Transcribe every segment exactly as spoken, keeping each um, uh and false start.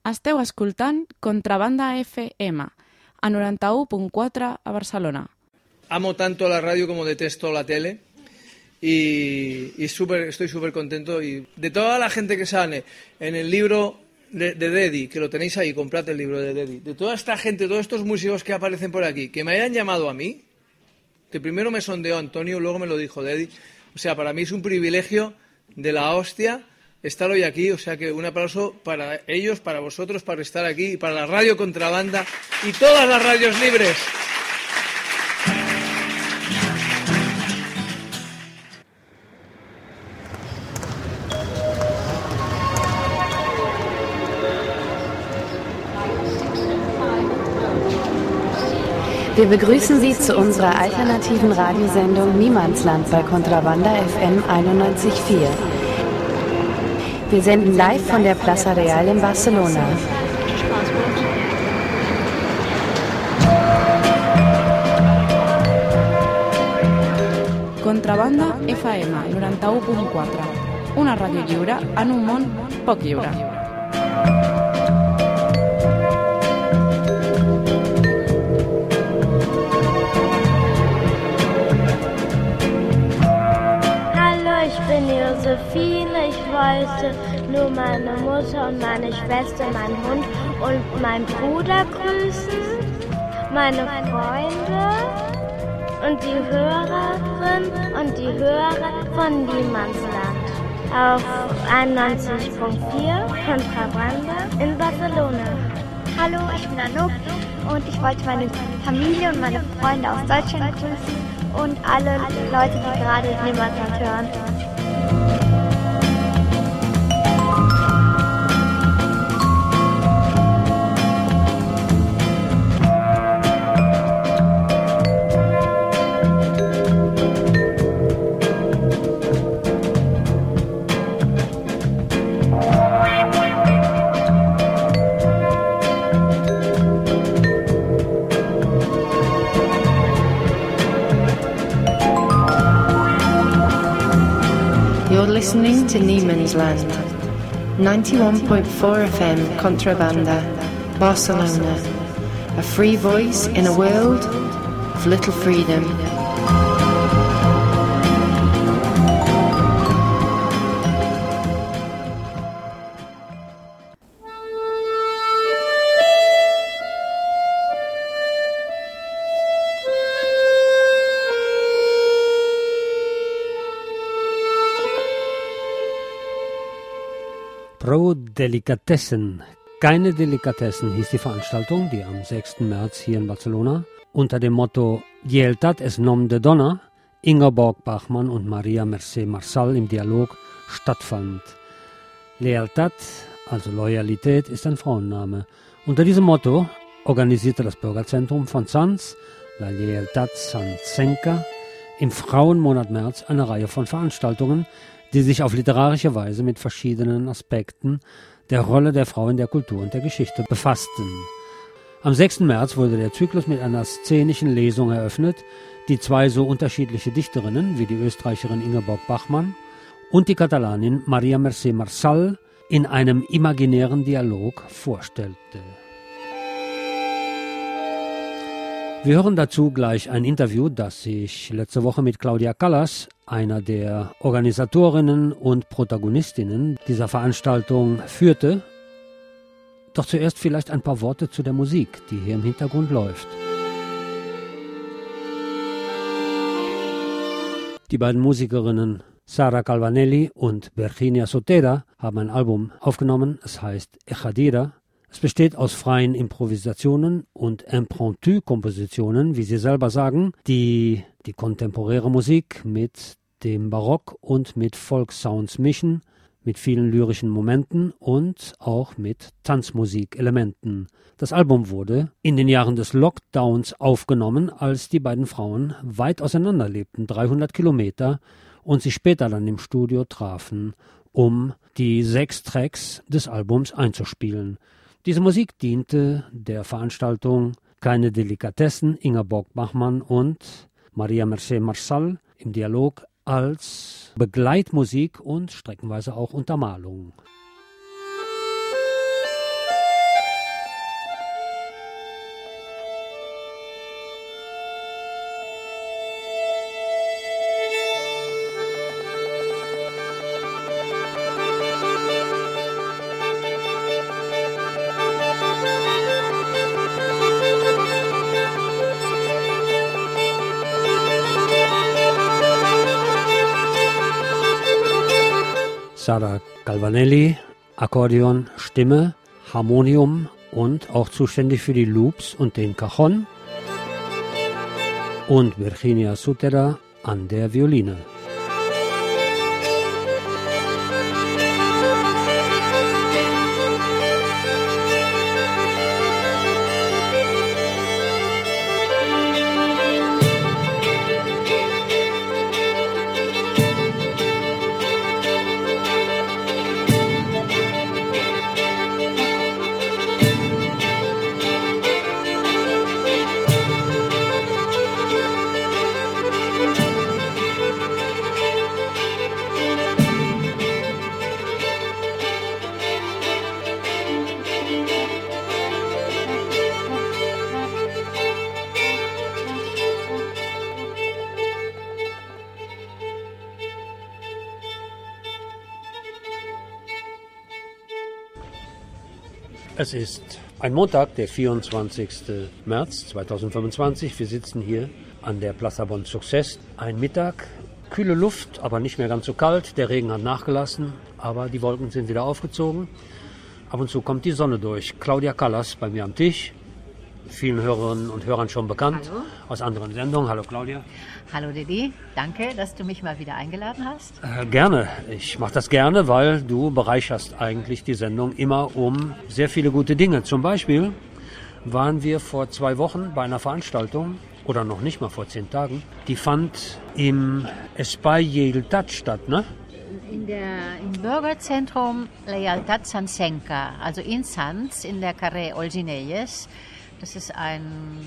Esteu escoltant Contrabanda F M, a noranta-u punt quatre a Barcelona. Amo tanto la radio como detesto la tele y, y super, estoy súper contento. Y de toda la gente que sale en el libro de, de Dedi, que lo tenéis ahí, comprad el libro de Dedi, de toda esta gente, todos estos músicos que aparecen por aquí, que me hayan llamado a mí, que primero me sondeó Antonio, luego me lo dijo Dedi. O sea, para mí es un privilegio de la hostia estar hoy aquí. O sea que un aplauso para ellos, para vosotros, para estar aquí, y para la Radio Contrabanda y todas las radios libres. Wir begrüßen Sie zu unserer alternativen Radiosendung Niemandsland bei Contrabanda F M einundneunzig Komma vier. Wir senden live von der Plaza Real in Barcelona. Contrabanda F M noranta-u punt quatre, una ràdio lliure en un món poc lliure. Ich bin Josephine, ich wollte nur meine Mutter und meine Schwester, meinen Hund und meinen Bruder grüßen, meine Freunde und die Hörerin und die Hörer von Niemandsland auf einundneunzig Komma vier Contrabanda in Barcelona. Hallo, ich bin Anouk und ich wollte meine Familie und meine Freunde aus Deutschland grüßen und alle Leute, die gerade Niemandsland hören. Listening to Niemandsland, ninety-one point four F M Contrabanda, Barcelona, a free voice in a world of little freedom. Pro Delikatessen. Keine Delikatessen hieß die Veranstaltung, die am sechsten März hier in Barcelona unter dem Motto Llibertat es nom de dona, Ingeborg Bachmann und Maria Mercè Marçal im Dialog stattfand. Lealtat, also Loyalität, ist ein Frauenname. Unter diesem Motto organisierte das Bürgerzentrum von Sants, La Lealtat Santsenca, im Frauenmonat März eine Reihe von Veranstaltungen, die sich auf literarische Weise mit verschiedenen Aspekten der Rolle der Frau in der Kultur und der Geschichte befassten. Am sechsten März wurde der Zyklus mit einer szenischen Lesung eröffnet, die zwei so unterschiedliche Dichterinnen wie die Österreicherin Ingeborg Bachmann und die Katalanin Maria Mercè Marçal in einem imaginären Dialog vorstellte. Wir hören dazu gleich ein Interview, das ich letzte Woche mit Claudia Callas, einer der Organisatorinnen und Protagonistinnen dieser Veranstaltung, führte. Doch zuerst vielleicht ein paar Worte zu der Musik, die hier im Hintergrund läuft. Die beiden Musikerinnen Sara Calvanelli und Virginia Sotera haben ein Album aufgenommen, es heißt Echadira. Es besteht aus freien Improvisationen und Impromptu-Kompositionen, wie sie selber sagen, die die kontemporäre Musik mit dem Barock und mit Folk-Sounds mischen, mit vielen lyrischen Momenten und auch mit Tanzmusikelementen. Das Album wurde in den Jahren des Lockdowns aufgenommen, als die beiden Frauen weit auseinander lebten, dreihundert Kilometer, und sich später dann im Studio trafen, um die sechs Tracks des Albums einzuspielen. Diese Musik diente der Veranstaltung Keine Delikatessen, Ingeborg Bachmann und Maria Mercè Marçal im Dialog als Begleitmusik und streckenweise auch Untermalung. Sara Galvanelli, Akkordeon, Stimme, Harmonium und auch zuständig für die Loops und den Cajon. Und Virginia Sutera an der Violine. Es ist ein Montag, der vierundzwanzigsten März zweitausendfünfundzwanzig. Wir sitzen hier an der Plaza Bon Success. Ein Mittag, kühle Luft, aber nicht mehr ganz so kalt. Der Regen hat nachgelassen, aber die Wolken sind wieder aufgezogen. Ab und zu kommt die Sonne durch. Claudia Callas bei mir am Tisch. Vielen Hörerinnen und Hörern schon bekannt. Hallo. Aus anderen Sendungen. Hallo Claudia. Hallo Didi, danke, dass du mich mal wieder eingeladen hast. Äh, gerne. Ich mache das gerne, weil du bereicherst eigentlich die Sendung immer um sehr viele gute Dinge. Zum Beispiel waren wir vor zwei Wochen bei einer Veranstaltung, oder noch nicht mal vor zehn Tagen, die fand im Espai Lealtad statt, ne? In der, Im Bürgerzentrum Lealtad Sansenca, also in Sants, in der Carré Olzinelles. Das ist ein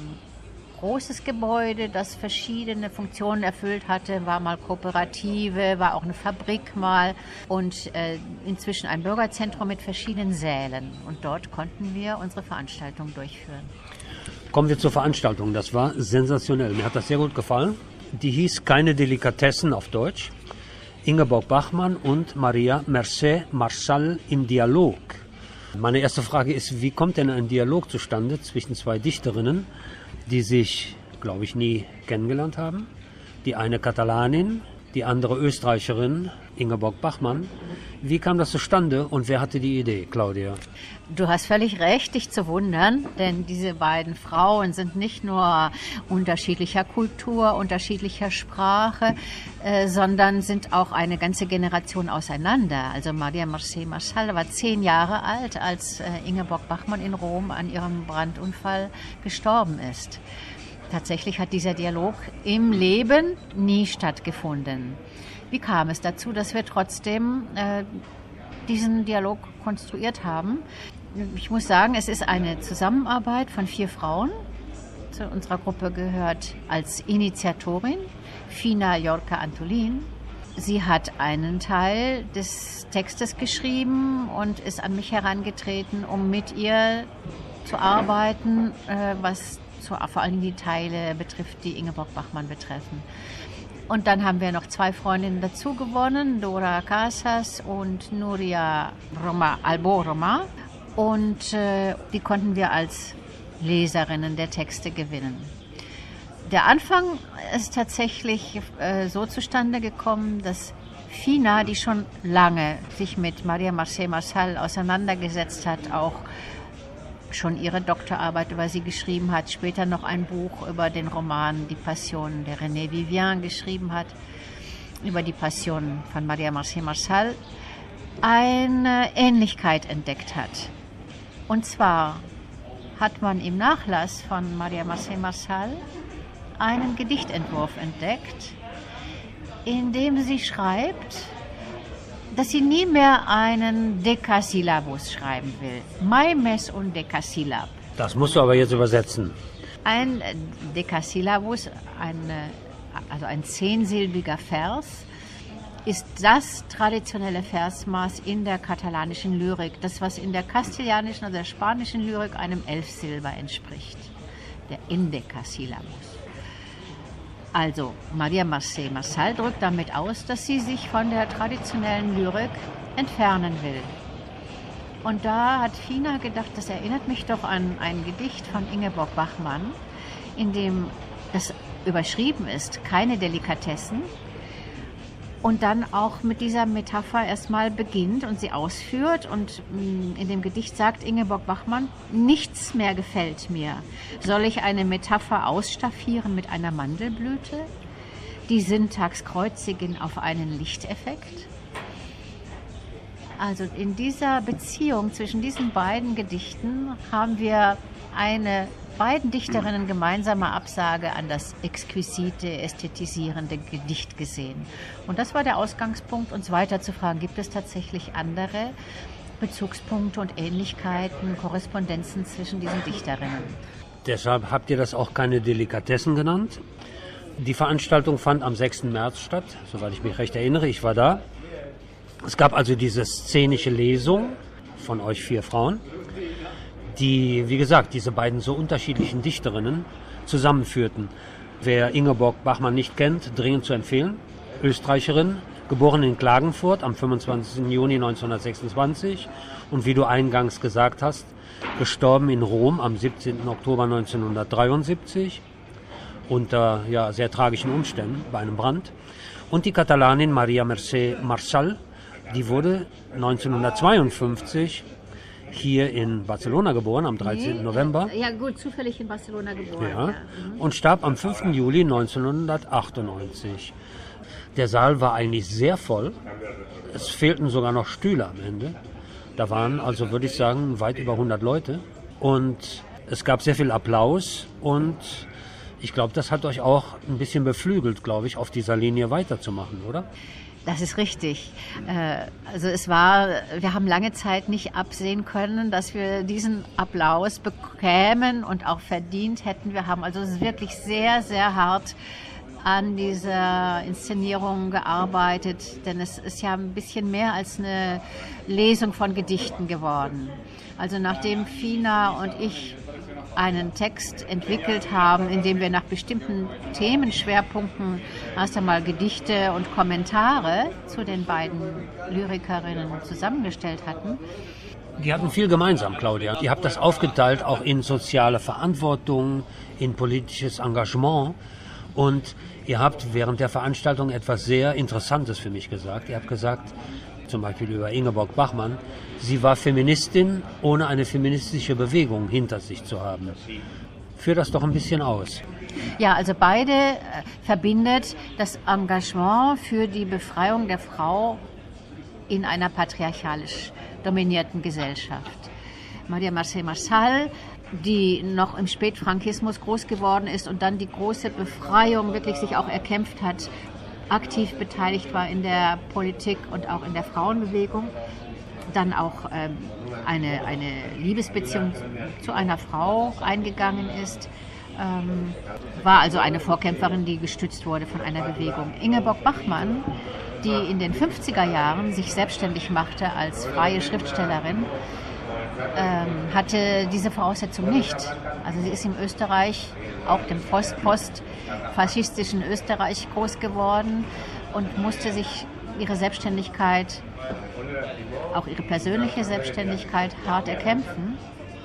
großes Gebäude, das verschiedene Funktionen erfüllt hatte, war mal Kooperative, war auch eine Fabrik mal und äh, inzwischen ein Bürgerzentrum mit verschiedenen Sälen. Und dort konnten wir unsere Veranstaltung durchführen. Kommen wir zur Veranstaltung. Das war sensationell. Mir hat das sehr gut gefallen. Die hieß Keine Delikatessen auf Deutsch. Ingeborg Bachmann und Maria Mercè Marçal im Dialog. Meine erste Frage ist, wie kommt denn ein Dialog zustande zwischen zwei Dichterinnen, die sich, glaube ich, nie kennengelernt haben? Die eine Katalanin, die andere Österreicherin, Ingeborg Bachmann. Wie kam das zustande und wer hatte die Idee, Claudia? Du hast völlig recht, dich zu wundern, denn diese beiden Frauen sind nicht nur unterschiedlicher Kultur, unterschiedlicher Sprache, äh, sondern sind auch eine ganze Generation auseinander. Also Maria Mercè Marçal war zehn Jahre alt, als äh, Ingeborg Bachmann in Rom an ihrem Brandunfall gestorben ist. Tatsächlich hat dieser Dialog im Leben nie stattgefunden. Wie kam es dazu, dass wir trotzdem äh, diesen Dialog konstruiert haben? Ich muss sagen, es ist eine Zusammenarbeit von vier Frauen. Zu unserer Gruppe gehört als Initiatorin Fina Yorca Antolin. Sie hat einen Teil des Textes geschrieben und ist an mich herangetreten, um mit ihr zu arbeiten, äh, was zu, vor allem die Teile betrifft, die Ingeborg Bachmann betreffen. Und dann haben wir noch zwei Freundinnen dazu gewonnen, Dora Casas und Nuria Roma, Albo Roma. Und äh, die konnten wir als Leserinnen der Texte gewinnen. Der Anfang ist tatsächlich äh, so zustande gekommen, dass Fina, die schon lange sich mit Maria Mercè Marçal auseinandergesetzt hat, auch schon ihre Doktorarbeit über sie geschrieben hat, später noch ein Buch über den Roman Die Passion der René Vivien geschrieben hat, über die Passion von Maria Mercè Marçal, eine Ähnlichkeit entdeckt hat. Und zwar hat man im Nachlass von Maria Mercè Marçal einen Gedichtentwurf entdeckt, in dem sie schreibt, dass sie nie mehr einen Dekasyllabus schreiben will. Mai, mes und Dekasyllab. Das musst du aber jetzt übersetzen. Ein Dekasyllabus, ein, also ein zehnsilbiger Vers, ist das traditionelle Versmaß in der katalanischen Lyrik. Das, was in der kastilianischen oder der spanischen Lyrik einem Elfsilber entspricht. Der Indekasyllabus. Also, Maria Mercè Marçal drückt damit aus, dass sie sich von der traditionellen Lyrik entfernen will. Und da hat Fina gedacht, das erinnert mich doch an ein Gedicht von Ingeborg Bachmann, in dem das überschrieben ist, keine Delikatessen. und dann auch mit dieser Metapher erstmal beginnt und sie ausführt. Und in dem Gedicht sagt Ingeborg Bachmann, nichts mehr gefällt mir. Soll ich eine Metapher ausstaffieren mit einer Mandelblüte? Die Syntax kreuzigen auf einen Lichteffekt? Also in dieser Beziehung zwischen diesen beiden Gedichten haben wir eine beiden Dichterinnen gemeinsame Absage an das exquisite, ästhetisierende Gedicht gesehen. Und das war der Ausgangspunkt, uns weiter zu fragen, gibt es tatsächlich andere Bezugspunkte und Ähnlichkeiten, Korrespondenzen zwischen diesen Dichterinnen? Deshalb habt ihr das auch keine Delikatessen genannt. Die Veranstaltung fand am sechsten März statt, soweit ich mich recht erinnere. Ich war da. Es gab also diese szenische Lesung von euch vier Frauen, die, wie gesagt, diese beiden so unterschiedlichen Dichterinnen zusammenführten. Wer Ingeborg Bachmann nicht kennt, dringend zu empfehlen. Österreicherin, geboren in Klagenfurt am fünfundzwanzigsten Juni neunzehnhundertsechsundzwanzig und wie du eingangs gesagt hast, gestorben in Rom am siebzehnten Oktober neunzehnhundertdreiundsiebzig unter ja, sehr tragischen Umständen bei einem Brand. Und die Katalanin Maria Mercè Marçal, die wurde neunzehnhundertzweiundfünfzig hier in Barcelona geboren, am dreizehnten Nee, November. Ja gut, zufällig in Barcelona geboren. Ja, ja. Und starb am fünften Juli neunzehnhundertachtundneunzig. Der Saal war eigentlich sehr voll. Es fehlten sogar noch Stühle am Ende. Da waren also, würde ich sagen, weit über hundert Leute. Und es gab sehr viel Applaus. Und ich glaube, das hat euch auch ein bisschen beflügelt, glaube ich, auf dieser Linie weiterzumachen, oder? Das ist richtig. Also es war, wir haben lange Zeit nicht absehen können, dass wir diesen Applaus bekämen und auch verdient hätten. Wir haben also wirklich sehr, sehr hart an dieser Inszenierung gearbeitet, denn es ist ja ein bisschen mehr als eine Lesung von Gedichten geworden. Also nachdem Fina und ich einen Text entwickelt haben, in dem wir nach bestimmten Themenschwerpunkten erst einmal Gedichte und Kommentare zu den beiden Lyrikerinnen zusammengestellt hatten. Die hatten viel gemeinsam, Claudia. Ihr habt das aufgeteilt auch in soziale Verantwortung, in politisches Engagement und ihr habt während der Veranstaltung etwas sehr Interessantes für mich gesagt. Ihr habt gesagt, zum Beispiel über Ingeborg Bachmann, sie war Feministin, ohne eine feministische Bewegung hinter sich zu haben. Führ das doch ein bisschen aus. Ja, also beide äh, verbindet das Engagement für die Befreiung der Frau in einer patriarchalisch dominierten Gesellschaft. Maria Mercè Marçal, die noch im Spätfrankismus groß geworden ist und dann die große Befreiung wirklich sich auch erkämpft hat, aktiv beteiligt war in der Politik und auch in der Frauenbewegung, dann auch ähm, eine, eine Liebesbeziehung zu einer Frau eingegangen ist, ähm, war also eine Vorkämpferin, die gestützt wurde von einer Bewegung. Ingeborg Bachmann, die in den fünfziger Jahren sich selbstständig machte als freie Schriftstellerin, ähm, hatte diese Voraussetzung nicht. Also sie ist in Österreich, auch dem post- post-faschistischen Österreich groß geworden und musste sich ihre Selbstständigkeit, auch ihre persönliche Selbstständigkeit hart erkämpfen.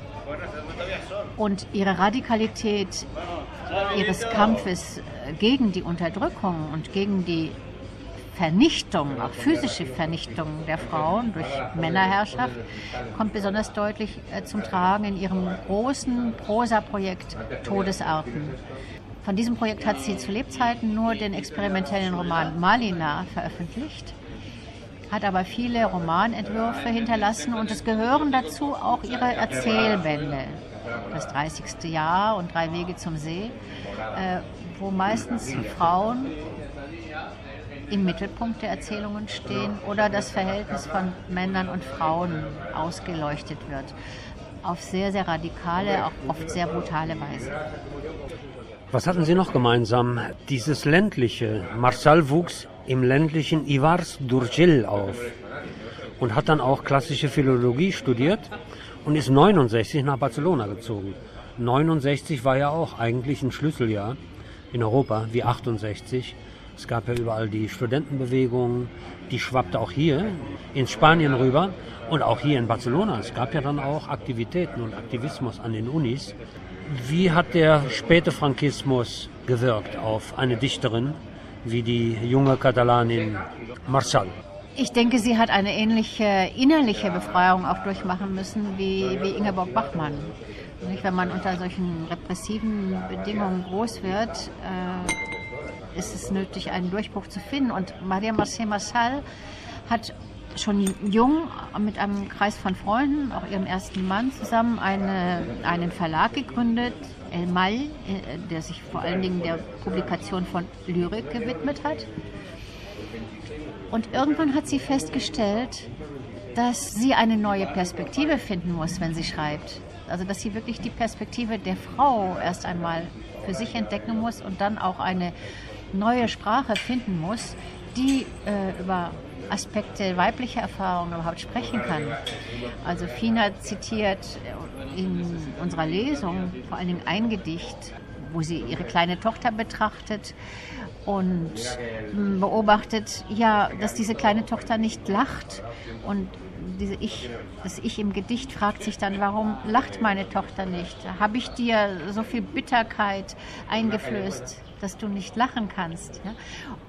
Und ihre Radikalität ihres Kampfes gegen die Unterdrückung und gegen die Vernichtung, auch physische Vernichtung der Frauen durch Männerherrschaft, kommt besonders deutlich äh, zum Tragen in ihrem großen Prosa-Projekt Todesarten. Von diesem Projekt hat sie zu Lebzeiten nur den experimentellen Roman Malina veröffentlicht, hat aber viele Romanentwürfe hinterlassen und es gehören dazu auch ihre Erzählbände, das dreißigste Jahr und Drei Wege zum See, äh, wo meistens Frauen im Mittelpunkt der Erzählungen stehen oder das Verhältnis von Männern und Frauen ausgeleuchtet wird. Auf sehr, sehr radikale, auch oft sehr brutale Weise. Was hatten Sie noch gemeinsam? Dieses ländliche. Marçal wuchs im ländlichen Ivars d'Urgell auf und hat dann auch klassische Philologie studiert und ist neunundsechzig nach Barcelona gezogen. neunundsechzig war ja auch eigentlich ein Schlüsseljahr in Europa, wie achtundsechzig. Es gab ja überall die Studentenbewegung, die schwappte auch hier in Spanien rüber und auch hier in Barcelona. Es gab ja dann auch Aktivitäten und Aktivismus an den Unis. Wie hat der späte Frankismus gewirkt auf eine Dichterin wie die junge Katalanin Marçal. Ich denke, sie hat eine ähnliche innerliche Befreiung auch durchmachen müssen wie, wie Ingeborg Bachmann. Nicht, wenn man unter solchen repressiven Bedingungen groß wird, äh, ist es nötig, einen Durchbruch zu finden. Und Maria Marçal hat schon jung mit einem Kreis von Freunden, auch ihrem ersten Mann zusammen, eine, einen Verlag gegründet, El Mal, der sich vor allen Dingen der Publikation von Lyrik gewidmet hat. Und irgendwann hat sie festgestellt, dass sie eine neue Perspektive finden muss, wenn sie schreibt. Also dass sie wirklich die Perspektive der Frau erst einmal für sich entdecken muss und dann auch eine neue Sprache finden muss, die äh, über Aspekte weiblicher Erfahrung überhaupt sprechen kann. Also Fina zitiert in unserer Lesung vor allen Dingen ein Gedicht, wo sie ihre kleine Tochter betrachtet und beobachtet, ja, dass diese kleine Tochter nicht lacht. Und diese ich, das Ich im Gedicht fragt sich dann, warum lacht meine Tochter nicht? Habe ich dir so viel Bitterkeit eingeflößt, dass du nicht lachen kannst? Ja?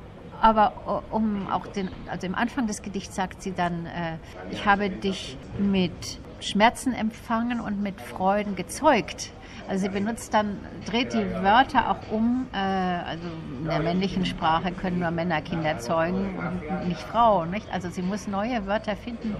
Aber um auch den, also im Anfang des Gedichts sagt sie dann, äh, ich habe dich mit Schmerzen empfangen und mit Freuden gezeugt. Also sie benutzt dann, dreht die Wörter auch um, äh, also in der männlichen Sprache können nur Männer Kinder zeugen und nicht Frauen, nicht? Also sie muss neue Wörter finden,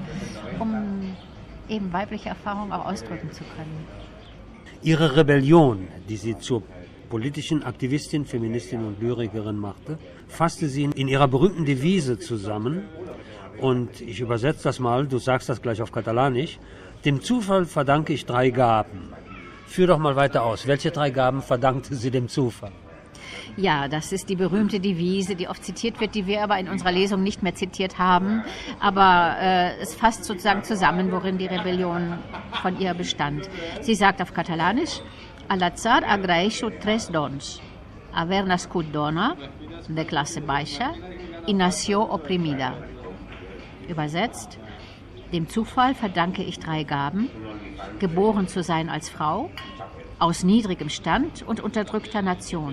um eben weibliche Erfahrung auch ausdrücken zu können. Ihre Rebellion, die sie zur politischen Aktivistin, Feministin und Lyrikerin machte, fasste sie in ihrer berühmten Devise zusammen. Und ich übersetze das mal, du sagst das gleich auf Katalanisch. Dem Zufall verdanke ich drei Gaben. Führ doch mal weiter aus. Welche drei Gaben verdankte sie dem Zufall? Ja, das ist die berühmte Devise, die oft zitiert wird, die wir aber in unserer Lesung nicht mehr zitiert haben. Aber äh, es fasst sozusagen zusammen, worin die Rebellion von ihr bestand. Sie sagt auf Katalanisch, Al azar agraeixo tres dons. Haver nascut dona, de classe baixa, y nació oprimida. Übersetzt, dem Zufall verdanke ich drei Gaben, geboren zu sein als Frau, aus niedrigem Stand und unterdrückter Nation.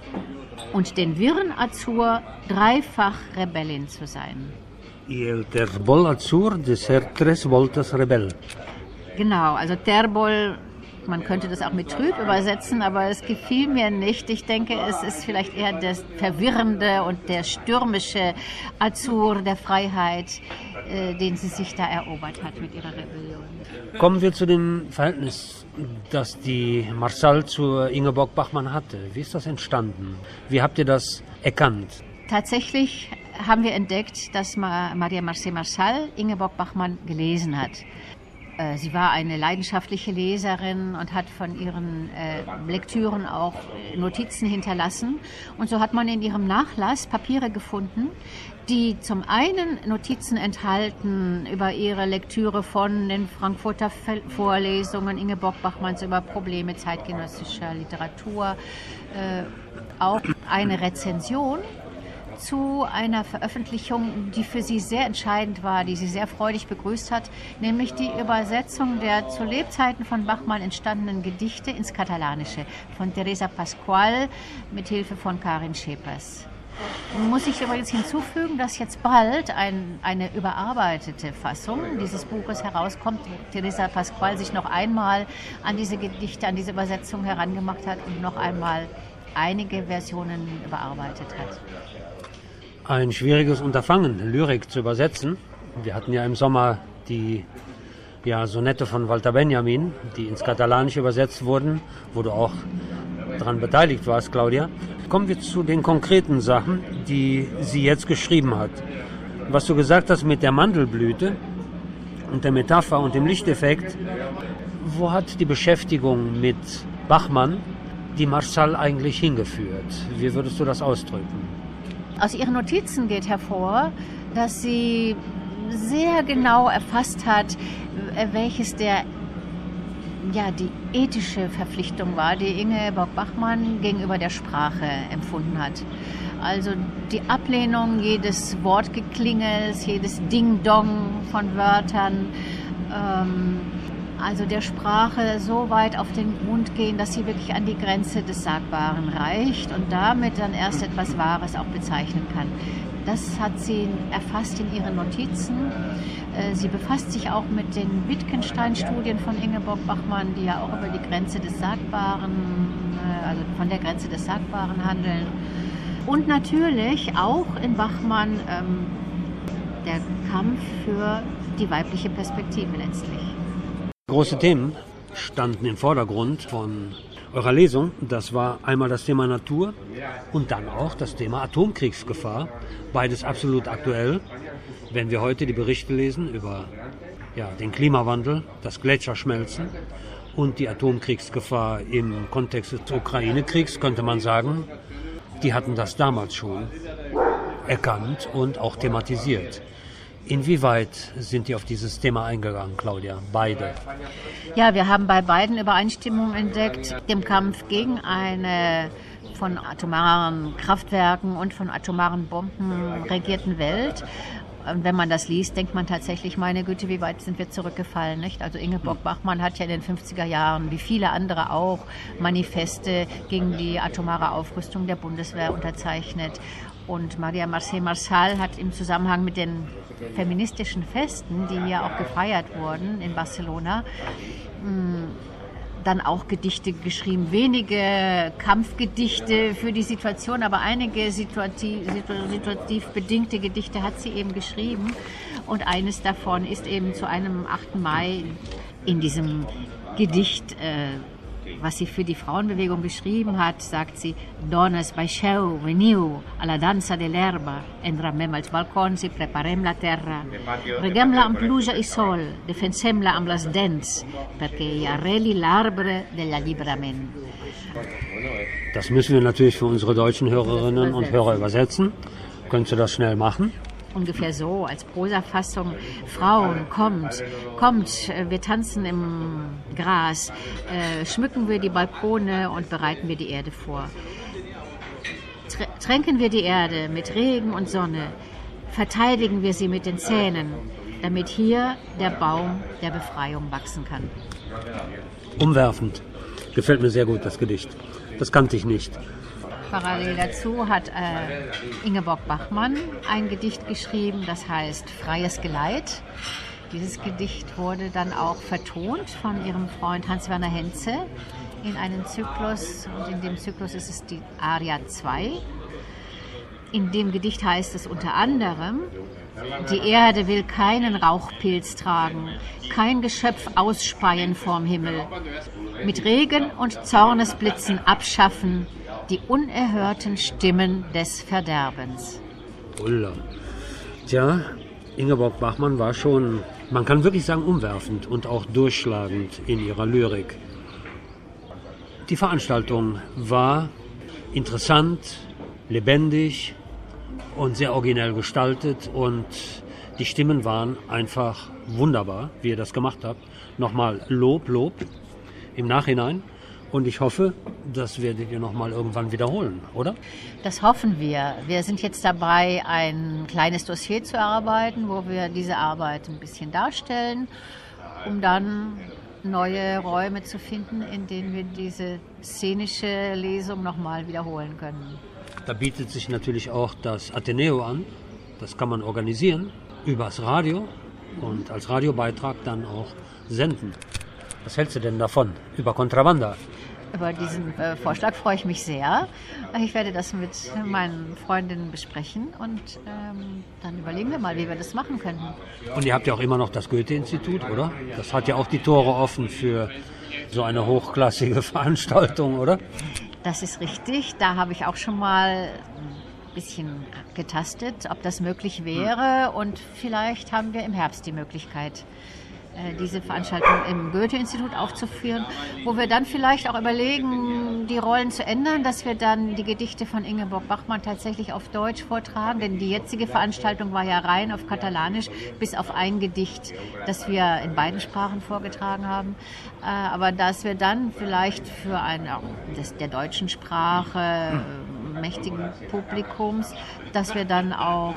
Und den Wirren Azur dreifach Rebellin zu sein. Y el terbol azur de ser tres voltas rebel. Genau, also Terbol, man könnte das auch mit trüb übersetzen, aber es gefiel mir nicht. Ich denke, es ist vielleicht eher das verwirrende und der stürmische Azur der Freiheit, äh, den sie sich da erobert hat mit ihrer Rebellion. Kommen wir zu dem Verhältnis, das die Marçal zur Ingeborg Bachmann hatte. Wie ist das entstanden? Wie habt ihr das erkannt? Tatsächlich haben wir entdeckt, dass Maria Marçal Ingeborg Bachmann gelesen hat. Sie war eine leidenschaftliche Leserin und hat von ihren äh, Lektüren auch Notizen hinterlassen. Und so hat man in ihrem Nachlass Papiere gefunden, die zum einen Notizen enthalten über ihre Lektüre von den Frankfurter Vorlesungen Ingeborg Bachmanns über Probleme zeitgenössischer Literatur, äh, auch eine Rezension zu einer Veröffentlichung, die für sie sehr entscheidend war, die sie sehr freudig begrüßt hat, nämlich die Übersetzung der zu Lebzeiten von Bachmann entstandenen Gedichte ins Katalanische von Teresa Pascual mit Hilfe von Karin Schepers. Muss ich übrigens hinzufügen, dass jetzt bald ein, eine überarbeitete Fassung dieses Buches herauskommt, Teresa Pascual sich noch einmal an diese Gedichte, an diese Übersetzung herangemacht hat und noch einmal einige Versionen überarbeitet hat. Ein schwieriges Unterfangen, Lyrik zu übersetzen. Wir hatten ja im Sommer die ja, Sonette von Walter Benjamin, die ins Katalanische übersetzt wurden, wo du auch daran beteiligt warst, Claudia. Kommen wir zu den konkreten Sachen, die sie jetzt geschrieben hat. Was du gesagt hast mit der Mandelblüte und der Metapher und dem Lichteffekt, wo hat die Beschäftigung mit Bachmann die Marçal eigentlich hingeführt? Wie würdest du das ausdrücken? Aus ihren Notizen geht hervor, dass sie sehr genau erfasst hat, welches der, ja, die ethische Verpflichtung war, die Ingeborg Bachmann gegenüber der Sprache empfunden hat. Also die Ablehnung jedes Wortgeklingels, jedes Ding-Dong von Wörtern, ähm, also der Sprache so weit auf den Grund gehen, dass sie wirklich an die Grenze des Sagbaren reicht und damit dann erst etwas Wahres auch bezeichnen kann. Das hat sie erfasst in ihren Notizen. Sie befasst sich auch mit den Wittgenstein-Studien von Ingeborg Bachmann, die ja auch über die Grenze des Sagbaren, also von der Grenze des Sagbaren handeln. Und natürlich auch in Bachmann ähm, der Kampf für die weibliche Perspektive letztlich. Große Themen standen im Vordergrund von eurer Lesung. Das war einmal das Thema Natur und dann auch das Thema Atomkriegsgefahr. Beides absolut aktuell. Wenn wir heute die Berichte lesen über ja, den Klimawandel, das Gletscherschmelzen und die Atomkriegsgefahr im Kontext des Ukraine-Kriegs, könnte man sagen, die hatten das damals schon erkannt und auch thematisiert. Inwieweit sind die auf dieses Thema eingegangen, Claudia? Beide. Ja, wir haben bei beiden Übereinstimmungen entdeckt, dem Kampf gegen eine von atomaren Kraftwerken und von atomaren Bomben regierten Welt. Und wenn man das liest, denkt man tatsächlich, meine Güte, wie weit sind wir zurückgefallen, nicht? Also Ingeborg Bachmann hat ja in den fünfziger Jahren, wie viele andere auch, Manifeste gegen die atomare Aufrüstung der Bundeswehr unterzeichnet. Und Maria Marcé Marçal hat im Zusammenhang mit den feministischen Festen, die ja auch gefeiert wurden in Barcelona, dann auch Gedichte geschrieben. Wenige Kampfgedichte für die Situation, aber einige situativ, situativ bedingte Gedichte hat sie eben geschrieben. Und eines davon ist eben zu einem achten Mai in diesem Gedicht, äh, was sie für die Frauenbewegung geschrieben hat, sagt sie: Dones, baixeu, veniu a la dansa de l'herba, entramem als balcons i preparem la terra, reguem-la amb pluja i sol, defensem-la amb les dents, perquè hi arreli l'arbre del alliberament. Das müssen wir natürlich für unsere deutschen Hörerinnen und Hörer übersetzen. Könntest du das schnell machen? Ungefähr so, als Prosafassung: Frauen, kommt, kommt, wir tanzen im Gras, äh, schmücken wir die Balkone und bereiten wir die Erde vor. Tränken wir die Erde mit Regen und Sonne, verteidigen wir sie mit den Zähnen, damit hier der Baum der Befreiung wachsen kann. Umwerfend. Gefällt mir sehr gut, das Gedicht. Das kannte ich nicht. Parallel dazu hat äh, Ingeborg Bachmann ein Gedicht geschrieben, das heißt Freies Geleit. Dieses Gedicht wurde dann auch vertont von ihrem Freund Hans-Werner Henze in einem Zyklus. Und in dem Zyklus ist es die Aria zwei. In dem Gedicht heißt es unter anderem: Die Erde will keinen Rauchpilz tragen, kein Geschöpf ausspeien vorm Himmel, mit Regen und Zornesblitzen abschaffen die unerhörten Stimmen des Verderbens. Ulla. Tja, Ingeborg Bachmann war schon, man kann wirklich sagen, umwerfend und auch durchschlagend in ihrer Lyrik. Die Veranstaltung war interessant, lebendig und sehr originell gestaltet und die Stimmen waren einfach wunderbar, wie ihr das gemacht habt. Nochmal Lob, Lob im Nachhinein. Und ich hoffe, das werdet ihr noch mal irgendwann wiederholen, oder? Das hoffen wir. Wir sind jetzt dabei, ein kleines Dossier zu erarbeiten, wo wir diese Arbeit ein bisschen darstellen, um dann neue Räume zu finden, in denen wir diese szenische Lesung noch mal wiederholen können. Da bietet sich natürlich auch das Ateneo an. Das kann man organisieren übers Radio und als Radiobeitrag dann auch senden. Was hältst du denn davon, über Contrabanda? Über diesen äh, Vorschlag freue ich mich sehr. Ich werde das mit meinen Freundinnen besprechen und ähm, dann überlegen wir mal, wie wir das machen können. Und ihr habt ja auch immer noch das Goethe-Institut, oder? Das hat ja auch die Tore offen für so eine hochklassige Veranstaltung, oder? Das ist richtig. Da habe ich auch schon mal ein bisschen getastet, ob das möglich wäre. Und vielleicht haben wir im Herbst die Möglichkeit, diese Veranstaltung im Goethe-Institut aufzuführen, wo wir dann vielleicht auch überlegen, die Rollen zu ändern, dass wir dann die Gedichte von Ingeborg Bachmann tatsächlich auf Deutsch vortragen, denn die jetzige Veranstaltung war ja rein auf Katalanisch, bis auf ein Gedicht, das wir in beiden Sprachen vorgetragen haben, aber dass wir dann vielleicht für ein auch des, der deutschen Sprache mächtigen Publikums, dass wir dann auch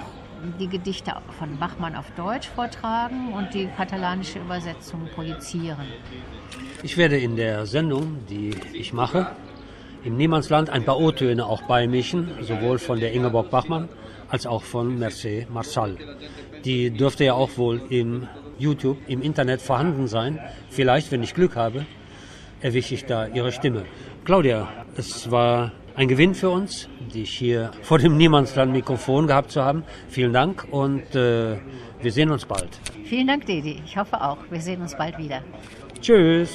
die Gedichte von Bachmann auf Deutsch vortragen und die katalanische Übersetzung projizieren. Ich werde in der Sendung, die ich mache, im Niemandsland ein paar O-Töne auch beimischen, sowohl von der Ingeborg Bachmann als auch von Mercè Marçal. Die dürfte ja auch wohl im YouTube, im Internet vorhanden sein. Vielleicht, wenn ich Glück habe, erwische ich da ihre Stimme. Claudia, es war ein Gewinn für uns, dich hier vor dem Niemandsland-Mikrofon gehabt zu haben. Vielen Dank und äh, wir sehen uns bald. Vielen Dank, Dedi. Ich hoffe auch. Wir sehen uns bald wieder. Tschüss.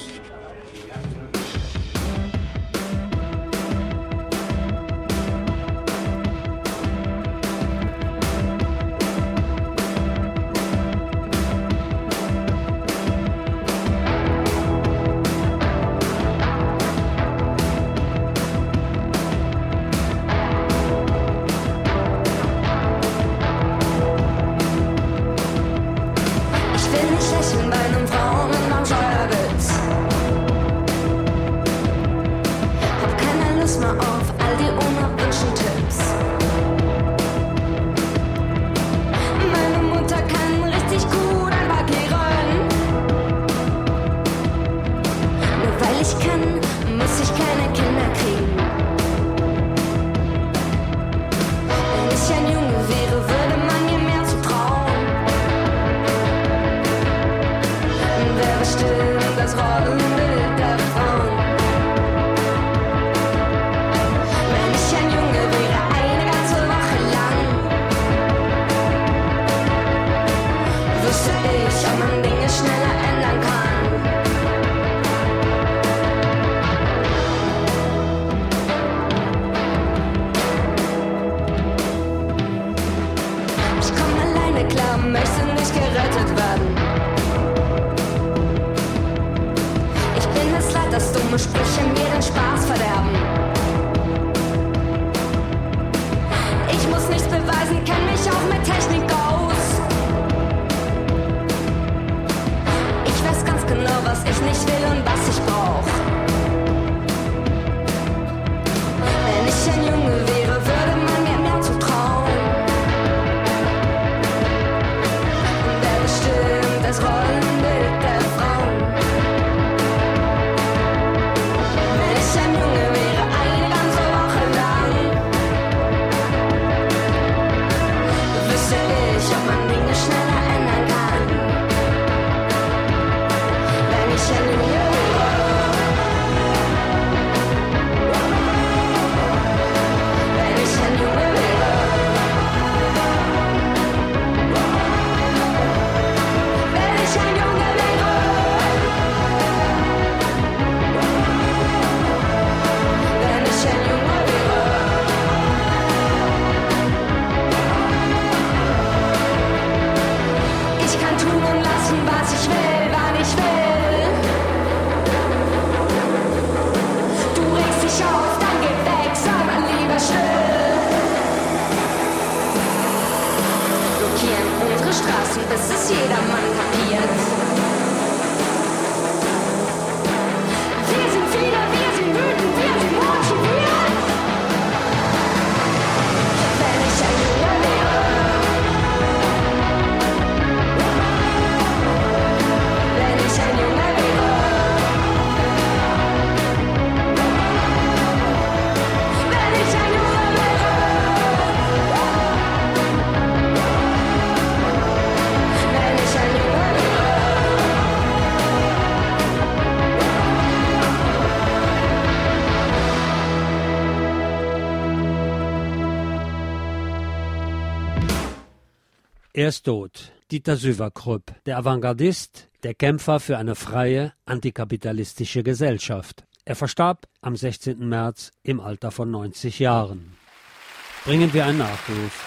Er ist tot. Dieter Syverkröp, der Avantgardist, der Kämpfer für eine freie, antikapitalistische Gesellschaft. Er verstarb am sechzehnten März im Alter von neunzig Jahren. Bringen wir einen Nachruf.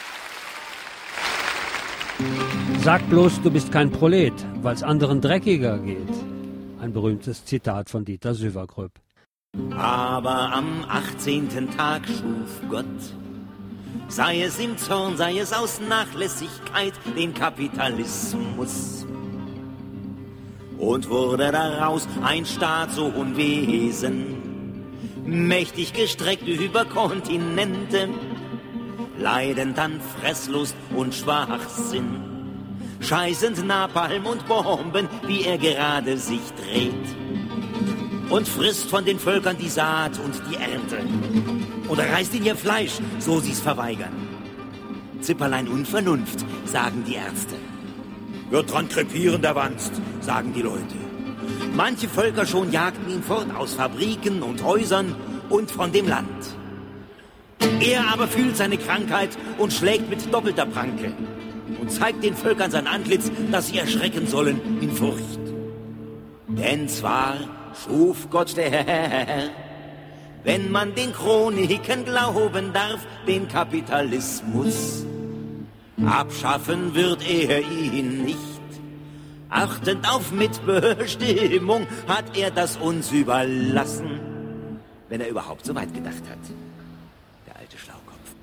Sag bloß, du bist kein Prolet, weil's anderen dreckiger geht. Ein berühmtes Zitat von Dieter Syverkröp. Aber am achtzehnten Tag schuf Gott, sei es im Zorn, sei es aus Nachlässigkeit, den Kapitalismus. Und wurde daraus ein Staat so Unwesen, mächtig gestreckt über Kontinente, leiden dann Fresslust und Schwachsinn. Scheißend Napalm und Bomben, wie er gerade sich dreht. Und frisst von den Völkern die Saat und die Ernte. Oder reißt in ihr Fleisch, so sie's verweigern. Zipperlein Unvernunft, sagen die Ärzte. Wird dran krepieren, der Wanst, sagen die Leute. Manche Völker schon jagten ihn fort aus Fabriken und Häusern und von dem Land. Er aber fühlt seine Krankheit und schlägt mit doppelter Pranke und zeigt den Völkern sein Antlitz, dass sie erschrecken sollen in Furcht. Denn zwar schuf Gott der Herr, wenn man den Chroniken glauben darf, den Kapitalismus. Abschaffen wird er ihn nicht. Achtend auf Mitbestimmung hat er das uns überlassen, wenn er überhaupt so weit gedacht hat. Der alte Schlaukopf.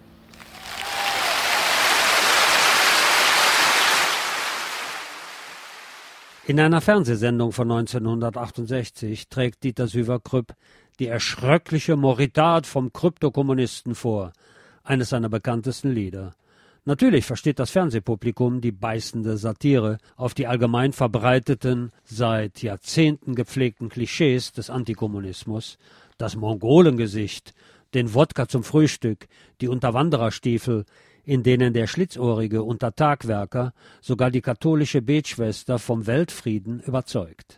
In einer Fernsehsendung von neunzehnhundertachtundsechzig trägt Dieter Süver-Krüpp die erschröckliche Moritat vom Kryptokommunisten vor, eines seiner bekanntesten Lieder. Natürlich versteht das Fernsehpublikum die beißende Satire auf die allgemein verbreiteten, seit Jahrzehnten gepflegten Klischees des Antikommunismus, das Mongolengesicht, den Wodka zum Frühstück, die Unterwandererstiefel, in denen der schlitzohrige Untertagwerker sogar die katholische Betschwester vom Weltfrieden überzeugt.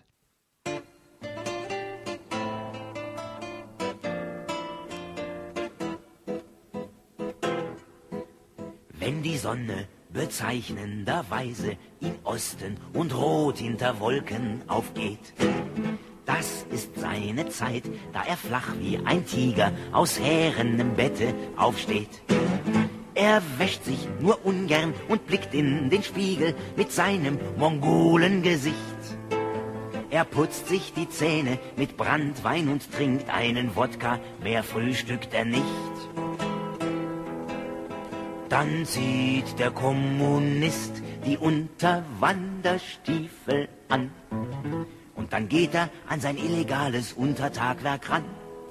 Wenn die Sonne bezeichnenderweise im Osten und rot hinter Wolken aufgeht, das ist seine Zeit, da er flach wie ein Tiger aus härenem Bette aufsteht. Er wäscht sich nur ungern und blickt in den Spiegel mit seinem Mongolengesicht. Er putzt sich die Zähne mit Branntwein und trinkt einen Wodka, mehr frühstückt er nicht. Dann zieht der Kommunist die Unterwanderstiefel an. Und dann geht er an sein illegales Untertagwerk ran.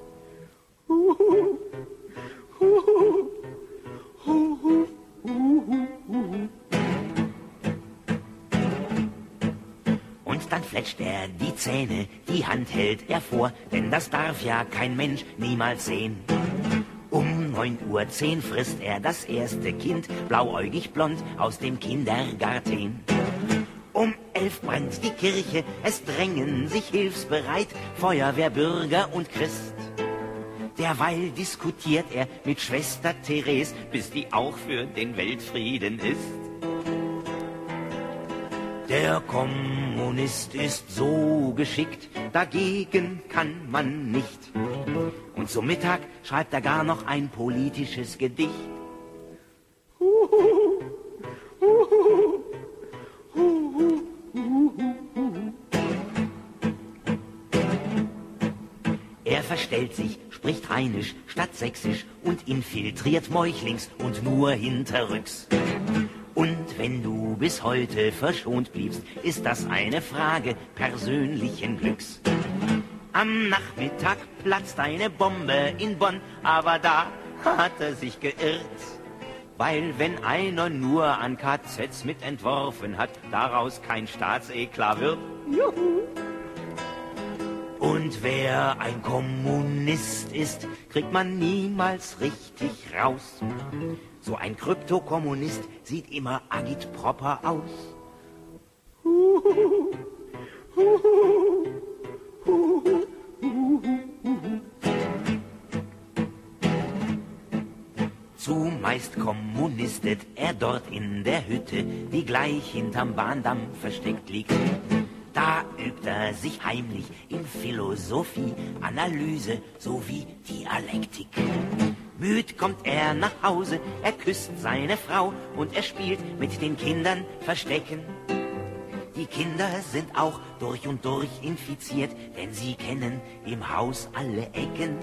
Und dann fletscht er die Zähne, die Hand hält er vor, denn das darf ja kein Mensch niemals sehen. Um neun Uhr zehn frisst er das erste Kind, blauäugig blond aus dem Kindergarten. Um elf brennt die Kirche, es drängen sich hilfsbereit Feuerwehr, Bürger und Christ. Derweil diskutiert er mit Schwester Therese, bis die auch für den Weltfrieden ist. Der Kommunist ist so geschickt, dagegen kann man nicht. Und zum Mittag schreibt er gar noch ein politisches Gedicht. Er verstellt sich, spricht Rheinisch statt Sächsisch und infiltriert Meuchlings und nur hinterrücks. Und wenn du bis heute verschont bliebst, ist das eine Frage persönlichen Glücks. Am Nachmittag platzt eine Bombe in Bonn, aber da hat er sich geirrt. Weil wenn einer nur an K Zs mitentworfen hat, daraus kein Staatseklar wird. Juhu. Und wer ein Kommunist ist, kriegt man niemals richtig raus. So ein Kryptokommunist sieht immer agitproper aus. Huhu. Huhu. Huhu. Zumeist kommunistet er dort in der Hütte, die gleich hinterm Bahndamm versteckt liegt. Da übt er sich heimlich in Philosophie, Analyse sowie Dialektik. Müd kommt er nach Hause, er küsst seine Frau und er spielt mit den Kindern Verstecken. Die Kinder sind auch durch und durch infiziert, denn sie kennen im Haus alle Ecken.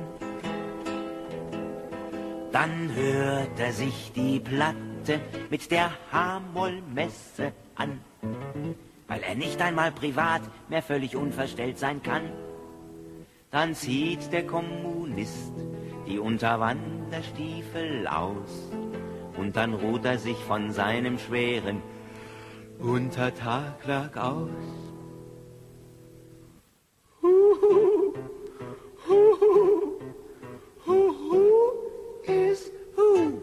Dann hört er sich die Platte mit der H-Moll-Messe an, weil er nicht einmal privat mehr völlig unverstellt sein kann. Dann zieht der Kommunist die Unterwanderstiefel aus und dann ruht er sich von seinem schweren Untertagwerk aus. Huhu, huhu, huhu is hu.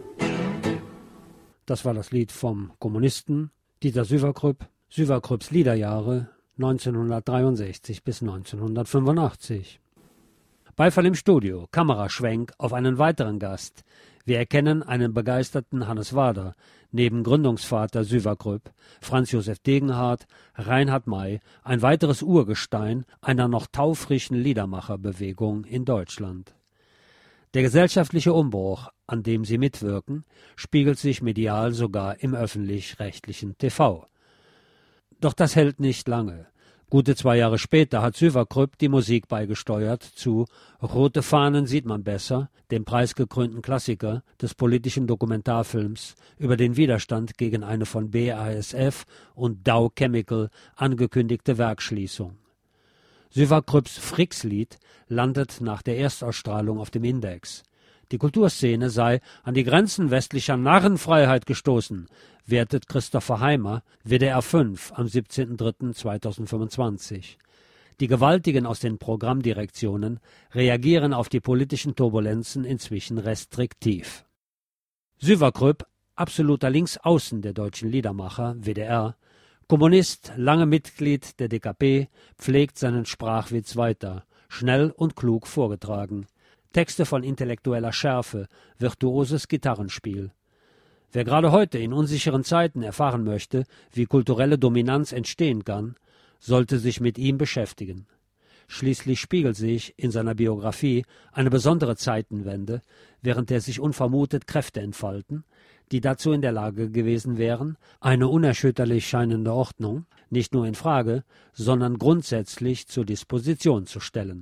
Das war das Lied vom Kommunisten Dieter Syverkrüpp, Syverkrüpps Liederjahre neunzehnhundertdreiundsechzig bis neunzehnhundertfünfundachtzig. Beifall im Studio, Kameraschwenk auf einen weiteren Gast. Wir erkennen einen begeisterten Hannes Wader, neben Gründungsvater Syverkrüpp, Franz Josef Degenhardt, Reinhard May, ein weiteres Urgestein einer noch taufrischen Liedermacherbewegung in Deutschland. Der gesellschaftliche Umbruch, an dem sie mitwirken, spiegelt sich medial sogar im öffentlich-rechtlichen T V. Doch das hält nicht lange. Gute zwei Jahre später hat Syverkrüpp die Musik beigesteuert zu »Rote Fahnen sieht man besser«, dem preisgekrönten Klassiker des politischen Dokumentarfilms über den Widerstand gegen eine von B A S F und Dow Chemical angekündigte Werksschließung. Syverkrüpps Frix-Lied landet nach der Erstausstrahlung auf dem Index. Die Kulturszene sei an die Grenzen westlicher Narrenfreiheit gestoßen, wertet Christopher Heimer, W D R fünf am siebzehnten dritten zweitausendfünfundzwanzig. Die Gewaltigen aus den Programmdirektionen reagieren auf die politischen Turbulenzen inzwischen restriktiv. Syverkrüpp, absoluter Linksaußen der deutschen Liedermacher, W D R, Kommunist, lange Mitglied der D K P, pflegt seinen Sprachwitz weiter, schnell und klug vorgetragen. Texte von intellektueller Schärfe, virtuoses Gitarrenspiel. Wer gerade heute in unsicheren Zeiten erfahren möchte, wie kulturelle Dominanz entstehen kann, sollte sich mit ihm beschäftigen. Schließlich spiegelt sich in seiner Biografie eine besondere Zeitenwende, während der sich unvermutet Kräfte entfalten, die dazu in der Lage gewesen wären, eine unerschütterlich scheinende Ordnung nicht nur in Frage, sondern grundsätzlich zur Disposition zu stellen.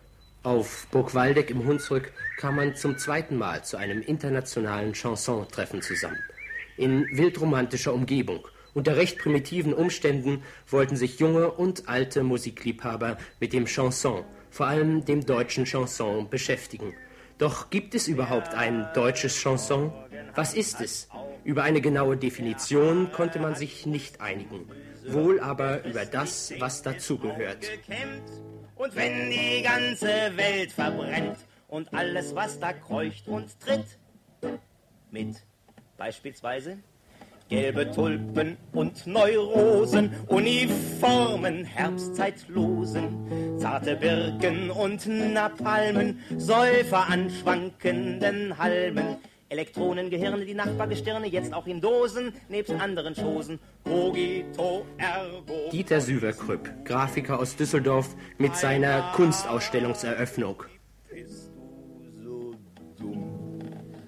Auf Burg Waldeck im Hunsrück kam man zum zweiten Mal zu einem internationalen Chanson-Treffen zusammen. In wildromantischer Umgebung, unter recht primitiven Umständen wollten sich junge und alte Musikliebhaber mit dem Chanson, vor allem dem deutschen Chanson, beschäftigen. Doch gibt es überhaupt ein deutsches Chanson? Was ist es? Über eine genaue Definition konnte man sich nicht einigen. Wohl aber über das, was dazugehört. Und wenn die ganze Welt verbrennt und alles, was da kreucht und tritt, mit beispielsweise gelbe Tulpen und Neurosen, Uniformen, Herbstzeitlosen, zarte Birken und Napalmen, Säufer an schwankenden Halmen, Elektronengehirne, die Nachbargestirne, jetzt auch in Dosen, nebst anderen Chosen, cogito ergo. Dieter Syverkrüpp, Grafiker aus Düsseldorf, mit seiner Kunstausstellungseröffnung. Bist du so dumm?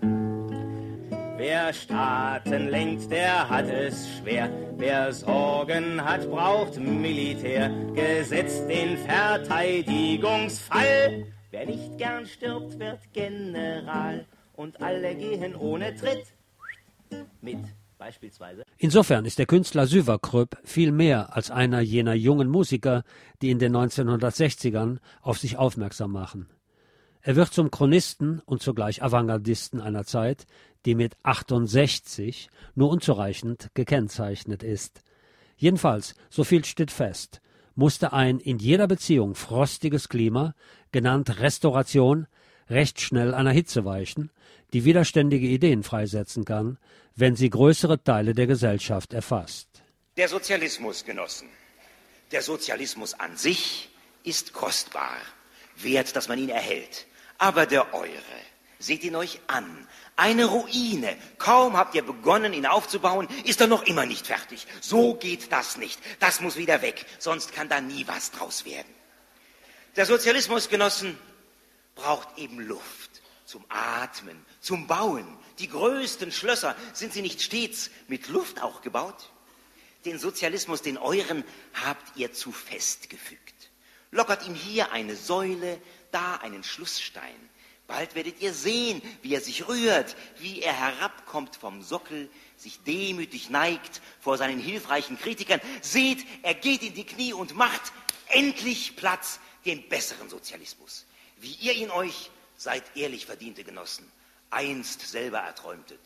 Wer Staaten lenkt, der hat es schwer. Wer Sorgen hat, braucht Militär. Gesetzt den Verteidigungsfall. Wer nicht gern stirbt, wird General. Und alle gehen ohne Tritt mit, beispielsweise. Insofern ist der Künstler Syverkrüpp viel mehr als einer jener jungen Musiker, die in den neunzehnhundertsechzigern auf sich aufmerksam machen. Er wird zum Chronisten und zugleich Avantgardisten einer Zeit, die mit achtundsechzig nur unzureichend gekennzeichnet ist. Jedenfalls, so viel steht fest, musste ein in jeder Beziehung frostiges Klima, genannt Restauration, recht schnell einer Hitze weichen, die widerständige Ideen freisetzen kann, wenn sie größere Teile der Gesellschaft erfasst. Der Sozialismus, Genossen, der Sozialismus an sich ist kostbar, wert, dass man ihn erhält. Aber der eure, seht ihn euch an, eine Ruine. Kaum habt ihr begonnen, ihn aufzubauen, ist er noch immer nicht fertig. So geht das nicht. Das muss wieder weg, sonst kann da nie was draus werden. Der Sozialismus, Genossen, braucht eben Luft zum Atmen, zum Bauen. Die größten Schlösser, sind sie nicht stets mit Luft auch gebaut? Den Sozialismus, den euren, habt ihr zu fest gefügt. Lockert ihm hier eine Säule, da einen Schlussstein. Bald werdet ihr sehen, wie er sich rührt, wie er herabkommt vom Sockel, sich demütig neigt vor seinen hilfreichen Kritikern. Seht, er geht in die Knie und macht endlich Platz dem besseren Sozialismus. Wie ihr ihn euch, seid ehrlich verdiente Genossen, einst selber erträumtet.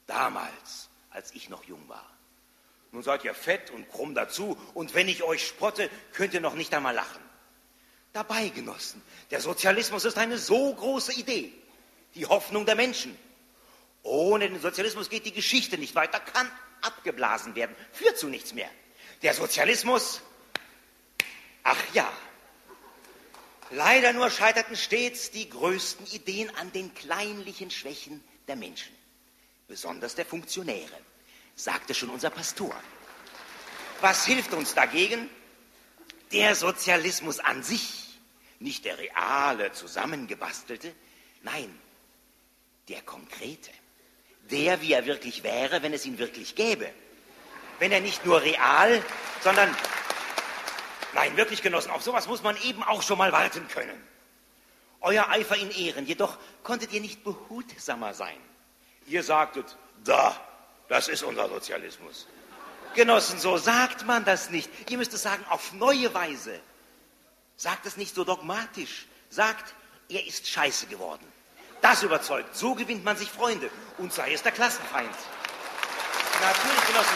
Damals, als ich noch jung war. Nun seid ihr fett und krumm dazu, und wenn ich euch spotte, könnt ihr noch nicht einmal lachen. Dabei, Genossen, der Sozialismus ist eine so große Idee, die Hoffnung der Menschen. Ohne den Sozialismus geht die Geschichte nicht weiter, kann abgeblasen werden, führt zu nichts mehr. Der Sozialismus, ach ja, leider nur scheiterten stets die größten Ideen an den kleinlichen Schwächen der Menschen, besonders der Funktionäre, sagte schon unser Pastor. Was hilft uns dagegen? Der Sozialismus an sich, nicht der reale, zusammengebastelte, nein, der konkrete, der, wie er wirklich wäre, wenn es ihn wirklich gäbe. Wenn er nicht nur real, sondern, nein, wirklich, Genossen, auf sowas muss man eben auch schon mal warten können. Euer Eifer in Ehren, jedoch konntet ihr nicht behutsamer sein. Ihr sagtet, da, das ist unser Sozialismus. Genossen, so sagt man das nicht. Ihr müsst es sagen auf neue Weise. Sagt es nicht so dogmatisch. Sagt, er ist scheiße geworden. Das überzeugt. So gewinnt man sich Freunde. Und sei es der Klassenfeind. Natürlich, Genossen.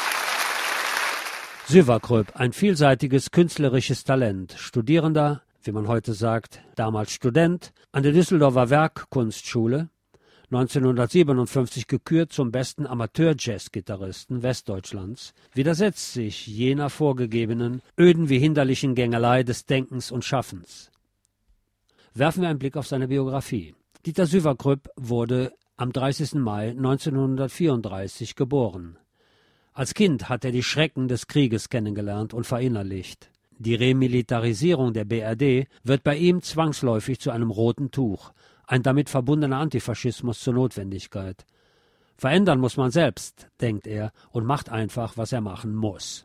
Syverkröp, ein vielseitiges künstlerisches Talent. Studierender, wie man heute sagt, damals Student, an der Düsseldorfer Werkkunstschule. neunzehnhundertsiebenundfünfzig gekürt zum besten Amateur-Jazz-Gitarristen Westdeutschlands, widersetzt sich jener vorgegebenen, öden wie hinderlichen Gängelei des Denkens und Schaffens. Werfen wir einen Blick auf seine Biografie. Dieter Syverkröp wurde am dreißigsten Mai neunzehnhundertvierunddreißig geboren. Als Kind hat er die Schrecken des Krieges kennengelernt und verinnerlicht. Die Remilitarisierung der B R D wird bei ihm zwangsläufig zu einem roten Tuch, ein damit verbundener Antifaschismus zur Notwendigkeit. Verändern muss man selbst, denkt er, und macht einfach, was er machen muss.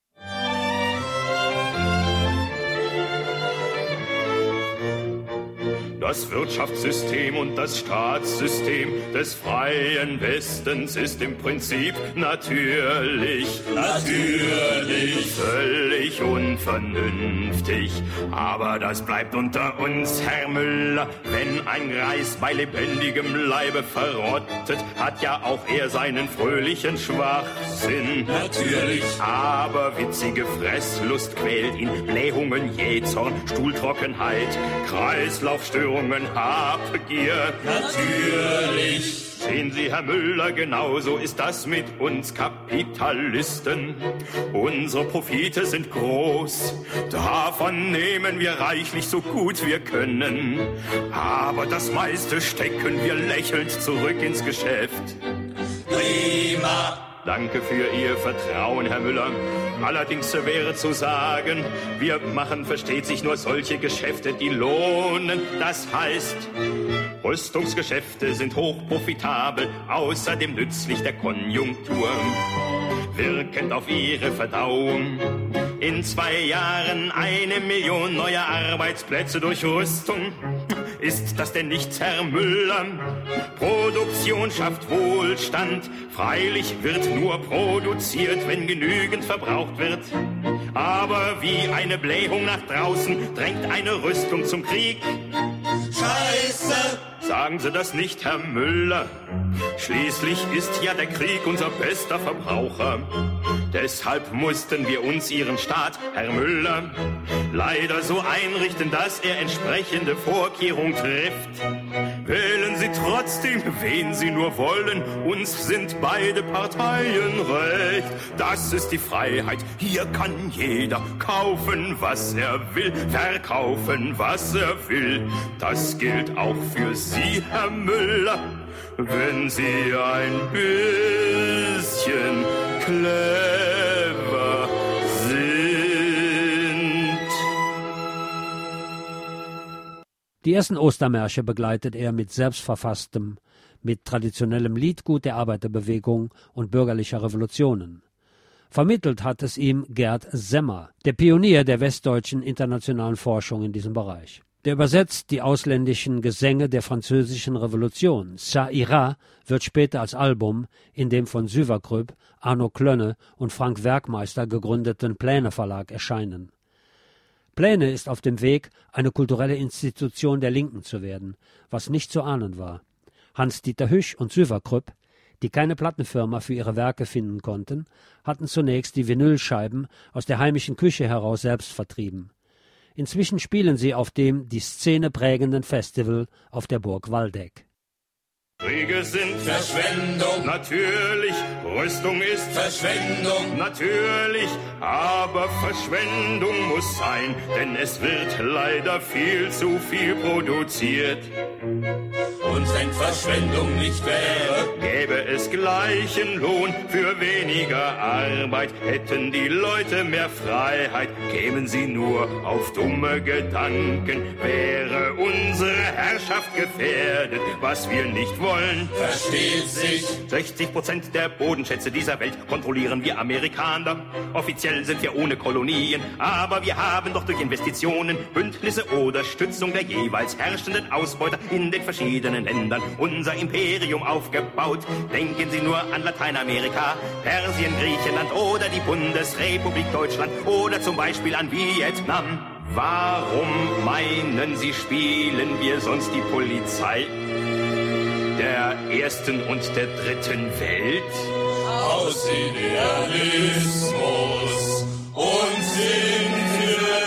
Das Wirtschaftssystem und das Staatssystem des freien Westens ist im Prinzip natürlich, natürlich völlig unvernünftig. Aber das bleibt unter uns, Herr Müller. Wenn ein Greis bei lebendigem Leibe verrottet, hat ja auch er seinen fröhlichen Schwachsinn. Natürlich. Aber witzige Fresslust quält ihn, Blähungen, Jähzorn, Stuhltrockenheit, Kreislaufstörungen, Habgier. Natürlich. Sehen Sie, Herr Müller, genauso ist das mit uns Kapitalisten. Unsere Profite sind groß, davon nehmen wir reichlich so gut wir können. Aber das meiste stecken wir lächelnd zurück ins Geschäft. Prima. Danke für Ihr Vertrauen, Herr Müller. Allerdings wäre zu sagen, wir machen, versteht sich, nur solche Geschäfte, die lohnen. Das heißt, Rüstungsgeschäfte sind hochprofitabel, außerdem nützlich der Konjunktur, wirkend auf ihre Verdauung. In zwei Jahren eine Million neuer Arbeitsplätze durch Rüstung. Ist das denn nichts, Herr Müller? Produktion schafft Wohlstand. Freilich wird nur produziert, wenn genügend verbraucht wird. Aber wie eine Blähung nach draußen drängt eine Rüstung zum Krieg. Scheiße! Sagen Sie das nicht, Herr Müller. Schließlich ist ja der Krieg unser bester Verbraucher. Deshalb mussten wir uns Ihren Staat, Herr Müller, leider so einrichten, dass er entsprechende Vorkehrungen trifft. Wählen Sie trotzdem, wen Sie nur wollen, uns sind beide Parteien recht. Das ist die Freiheit, hier kann jeder kaufen, was er will, verkaufen, was er will. Das gilt auch für Sie, Herr Müller, wenn Sie ein bisschen clever sind. Die ersten Ostermärsche begleitet er mit selbstverfasstem, mit traditionellem Liedgut der Arbeiterbewegung und bürgerlicher Revolutionen. Vermittelt hat es ihm Gerd Semmer, der Pionier der westdeutschen internationalen Forschung in diesem Bereich. Der übersetzt die ausländischen Gesänge der französischen Revolution. Ça ira wird später als Album in dem von Syverkröp, Arno Klönne und Frank Werkmeister gegründeten Pläne Verlag erscheinen. Pläne ist auf dem Weg, eine kulturelle Institution der Linken zu werden, was nicht zu ahnen war. Hans-Dieter Hüsch und Syverkröp, die keine Plattenfirma für ihre Werke finden konnten, hatten zunächst die Vinylscheiben aus der heimischen Küche heraus selbst vertrieben. Inzwischen spielen sie auf dem die Szene prägenden Festival auf der Burg Waldeck. Kriege sind Verschwendung, natürlich, Rüstung ist Verschwendung, natürlich, aber Verschwendung muss sein, denn es wird leider viel zu viel produziert. Und wenn Verschwendung nicht wäre, gäbe es gleichen Lohn für weniger Arbeit, hätten die Leute mehr Freiheit, kämen sie nur auf dumme Gedanken, wäre unsere Herrschaft gefährdet, was wir nicht wollen. Versteht sich. sechzig Prozent der Bodenschätze dieser Welt kontrollieren wir Amerikaner. Offiziell sind wir ohne Kolonien, aber wir haben doch durch Investitionen, Bündnisse oder Stützung der jeweils herrschenden Ausbeuter in den verschiedenen Ländern unser Imperium aufgebaut. Denken Sie nur an Lateinamerika, Persien, Griechenland oder die Bundesrepublik Deutschland oder zum Beispiel an Vietnam. Warum meinen Sie, spielen wir sonst die Polizei der ersten und der dritten Welt? Aus Idealismus und Sinn für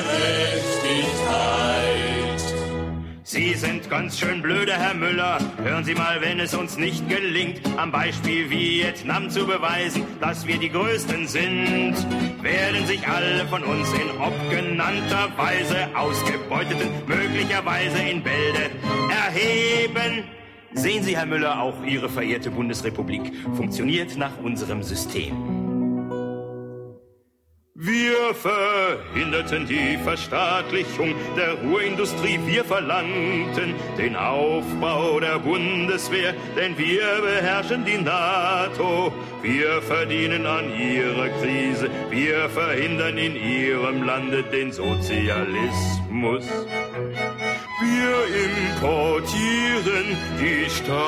Gerechtigkeit. Sie sind ganz schön blöde, Herr Müller. Hören Sie mal, wenn es uns nicht gelingt, am Beispiel Vietnam zu beweisen, dass wir die Größten sind, werden sich alle von uns in obgenannter Weise Ausgebeuteten möglicherweise in Bälde erheben. Sehen Sie, Herr Müller, auch Ihre verehrte Bundesrepublik funktioniert nach unserem System. Wir verhinderten die Verstaatlichung der Ruhrindustrie. Wir verlangten den Aufbau der Bundeswehr, denn wir beherrschen die NATO. Wir verdienen an ihrer Krise. Wir verhindern in ihrem Lande den Sozialismus. Wir importieren die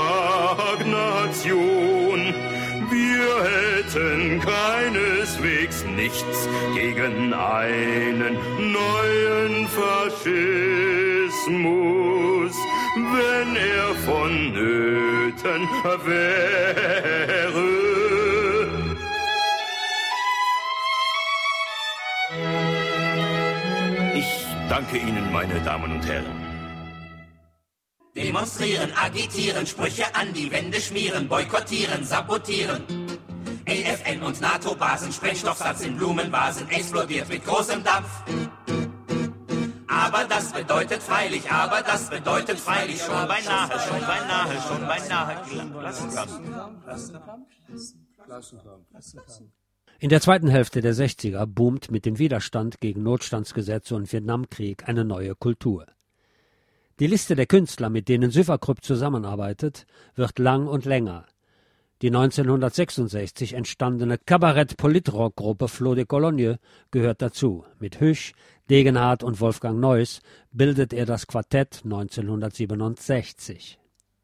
Stagnation. Wir hätten keineswegs nichts gegen einen neuen Faschismus, wenn er vonnöten wäre. Ich danke Ihnen, meine Damen und Herren. Demonstrieren, agitieren, Sprüche an die Wände schmieren, boykottieren, sabotieren. A F N und NATO-Basen, Sprengstoffsatz in Blumenvasen, explodiert mit großem Dampf. Aber das bedeutet freilich, aber das bedeutet freilich schon beinahe, schon beinahe, schon beinahe. In der zweiten Hälfte der sechziger boomt mit dem Widerstand gegen Notstandsgesetze und Vietnamkrieg eine neue Kultur. Die Liste der Künstler, mit denen Süverkrüpp zusammenarbeitet, wird lang und länger. Die neunzehnhundertsechsundsechzig entstandene Kabarett-Politrock-Gruppe Flo de Cologne gehört dazu. Mit Hüsch, Degenhardt und Wolfgang Neuss bildet er das Quartett neunzehnhundertsiebenundsechzig.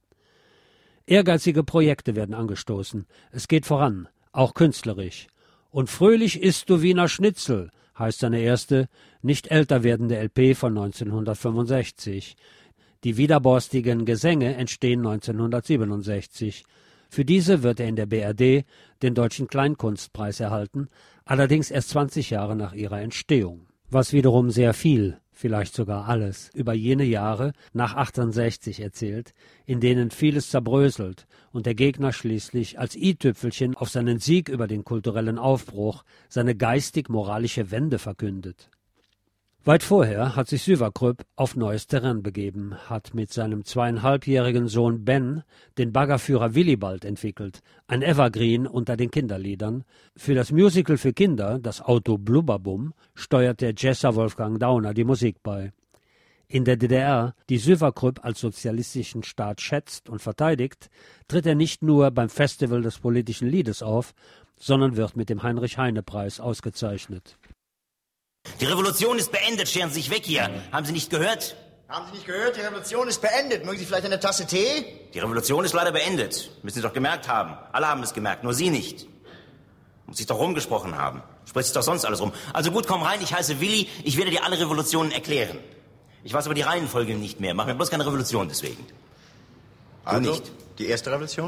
Ehrgeizige Projekte werden angestoßen. Es geht voran, auch künstlerisch. Und fröhlich isst du Wiener Schnitzel, heißt seine erste, nicht älter werdende L P von neunzehnhundertfünfundsechzig. Die widerborstigen Gesänge entstehen neunzehnhundertsiebenundsechzig. Für diese wird er in der B R D den Deutschen Kleinkunstpreis erhalten, allerdings erst zwanzig Jahre nach ihrer Entstehung. Was wiederum sehr viel, vielleicht sogar alles, über jene Jahre nach achtundsechzig erzählt, in denen vieles zerbröselt und der Gegner schließlich als i-Tüpfelchen auf seinen Sieg über den kulturellen Aufbruch seine geistig-moralische Wende verkündet. Weit vorher hat sich Süverkrüpp auf neues Terrain begeben, hat mit seinem zweieinhalbjährigen Sohn Ben den Baggerführer Willibald entwickelt, ein Evergreen unter den Kinderliedern. Für das Musical für Kinder, das Auto Blubberbum, steuert der Jesser Wolfgang Dauner die Musik bei. In der D D R, die Süverkrüpp als sozialistischen Staat schätzt und verteidigt, tritt er nicht nur beim Festival des politischen Liedes auf, sondern wird mit dem Heinrich-Heine-Preis ausgezeichnet. Die Revolution ist beendet, scheren Sie sich weg hier. Haben Sie nicht gehört? Haben Sie nicht gehört? Die Revolution ist beendet. Mögen Sie vielleicht eine Tasse Tee? Die Revolution ist leider beendet. Müssen Sie doch gemerkt haben. Alle haben es gemerkt, nur Sie nicht. Muss sich doch rumgesprochen haben. Spricht sich doch sonst alles rum. Also gut, komm rein, ich heiße Willi. Ich werde dir alle Revolutionen erklären. Ich weiß aber die Reihenfolge nicht mehr. Mach mir bloß keine Revolution deswegen. Also, nicht. Die erste Revolution?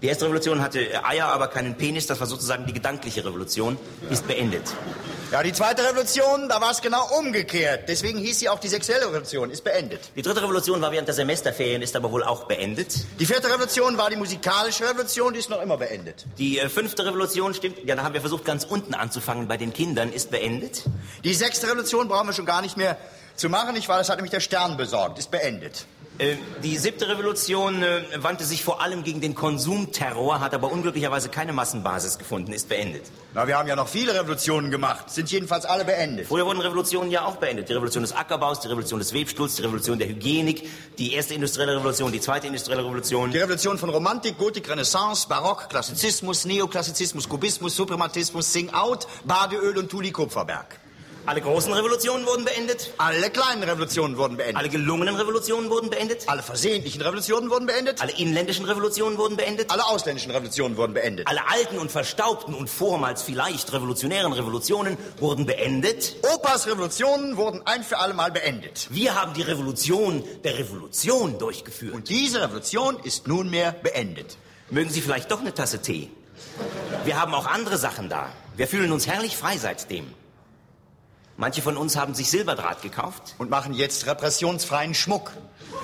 Die erste Revolution hatte Eier, aber keinen Penis. Das war sozusagen die gedankliche Revolution. Ist beendet. Ja, die zweite Revolution, da war es genau umgekehrt. Deswegen hieß sie auch die sexuelle Revolution. Ist beendet. Die dritte Revolution war während der Semesterferien, ist aber wohl auch beendet. Die vierte Revolution war die musikalische Revolution, die ist noch immer beendet. Die äh, fünfte Revolution, stimmt, ja, da haben wir versucht, ganz unten anzufangen bei den Kindern, ist beendet. Die sechste Revolution brauchen wir schon gar nicht mehr zu machen. Ich war, das hat nämlich der Stern besorgt. Ist beendet. Die siebte Revolution äh, wandte sich vor allem gegen den Konsumterror, hat aber unglücklicherweise keine Massenbasis gefunden, ist beendet. Na, wir haben ja noch viele Revolutionen gemacht, sind jedenfalls alle beendet. Früher wurden Revolutionen ja auch beendet. Die Revolution des Ackerbaus, die Revolution des Webstuhls, die Revolution der Hygienik, die erste industrielle Revolution, die zweite industrielle Revolution. Die Revolution von Romantik, Gotik, Renaissance, Barock, Klassizismus, Neoklassizismus, Kubismus, Suprematismus, Sing-Out, Badeöl und Tuli-Kupferberg. Alle großen Revolutionen wurden beendet. Alle kleinen Revolutionen wurden beendet. Alle gelungenen Revolutionen wurden beendet. Alle versehentlichen Revolutionen wurden beendet. Alle inländischen Revolutionen wurden beendet. Alle ausländischen Revolutionen wurden beendet. Alle alten und verstaubten und vormals vielleicht revolutionären Revolutionen wurden beendet. Opas Revolutionen wurden ein für alle Mal beendet. Wir haben die Revolution der Revolution durchgeführt. Und diese Revolution ist nunmehr beendet. Mögen Sie vielleicht doch eine Tasse Tee? Wir haben auch andere Sachen da. Wir fühlen uns herrlich frei seitdem. Manche von uns haben sich Silberdraht gekauft. Und machen jetzt repressionsfreien Schmuck.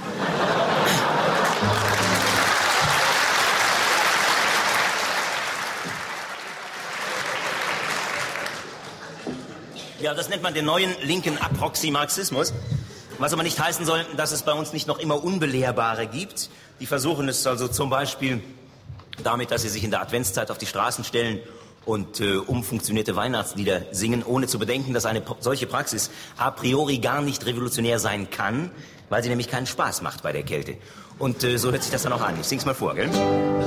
Ja, das nennt man den neuen linken Aproximarxismus. Was aber nicht heißen soll, dass es bei uns nicht noch immer Unbelehrbare gibt. Die versuchen es also zum Beispiel damit, dass sie sich in der Adventszeit auf die Straßen stellen und äh, umfunktionierte Weihnachtslieder singen, ohne zu bedenken, dass eine solche Praxis a priori gar nicht revolutionär sein kann, weil sie nämlich keinen Spaß macht bei der Kälte. Und äh, so hört sich das dann auch an. Ich sing's mal vor, gell?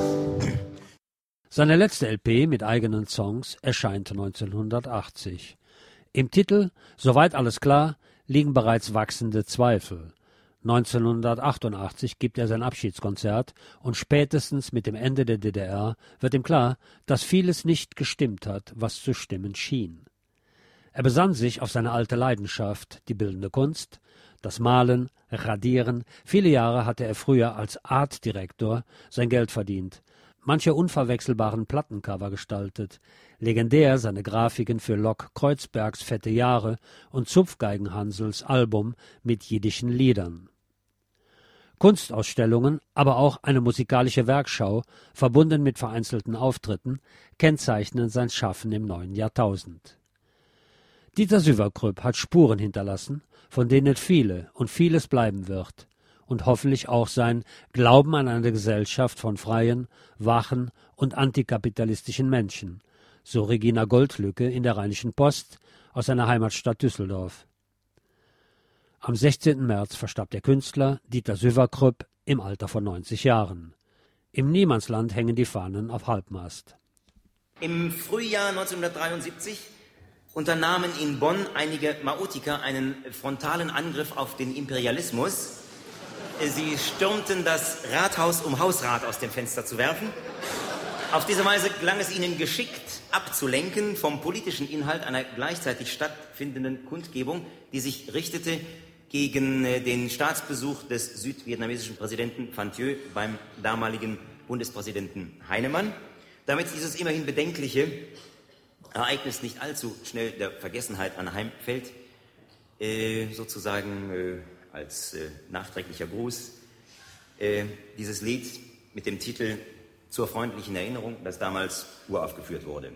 Seine letzte L P mit eigenen Songs erscheint neunzehnhundertachtzig. Im Titel »Soweit alles klar« liegen bereits wachsende Zweifel. neunzehnhundertachtundachtzig gibt er sein Abschiedskonzert und spätestens mit dem Ende der D D R wird ihm klar, dass vieles nicht gestimmt hat, was zu stimmen schien. Er besann sich auf seine alte Leidenschaft, die bildende Kunst, das Malen, Radieren. Viele Jahre hatte er früher als Artdirektor sein Geld verdient, manche unverwechselbaren Plattencover gestaltet, legendär seine Grafiken für Lok Kreuzbergs Fette Jahre und Zupfgeigenhansels Album mit jiddischen Liedern. Kunstausstellungen, aber auch eine musikalische Werkschau, verbunden mit vereinzelten Auftritten, kennzeichnen sein Schaffen im neuen Jahrtausend. Dieter Syverkröp hat Spuren hinterlassen, von denen viele und vieles bleiben wird, und hoffentlich auch sein Glauben an eine Gesellschaft von freien, wachen und antikapitalistischen Menschen, so Regina Goldlücke in der Rheinischen Post aus seiner Heimatstadt Düsseldorf. Am sechzehnten März verstarb der Künstler Dieter Syverkröp im Alter von neunzig Jahren. Im Niemandsland hängen die Fahnen auf Halbmast. Im Frühjahr neunzehnhundertdreiundsiebzig unternahmen in Bonn einige Maotiker einen frontalen Angriff auf den Imperialismus. Sie stürmten das Rathaus, um Hausrat aus dem Fenster zu werfen. Auf diese Weise gelang es ihnen geschickt, abzulenken vom politischen Inhalt einer gleichzeitig stattfindenden Kundgebung, die sich richtete gegen den Staatsbesuch des südvietnamesischen Präsidenten Van Thieu beim damaligen Bundespräsidenten Heinemann. Damit dieses immerhin bedenkliche Ereignis nicht allzu schnell der Vergessenheit anheimfällt, äh, sozusagen äh, als äh, nachträglicher Gruß, äh, dieses Lied mit dem Titel »Zur freundlichen Erinnerung«, das damals uraufgeführt wurde.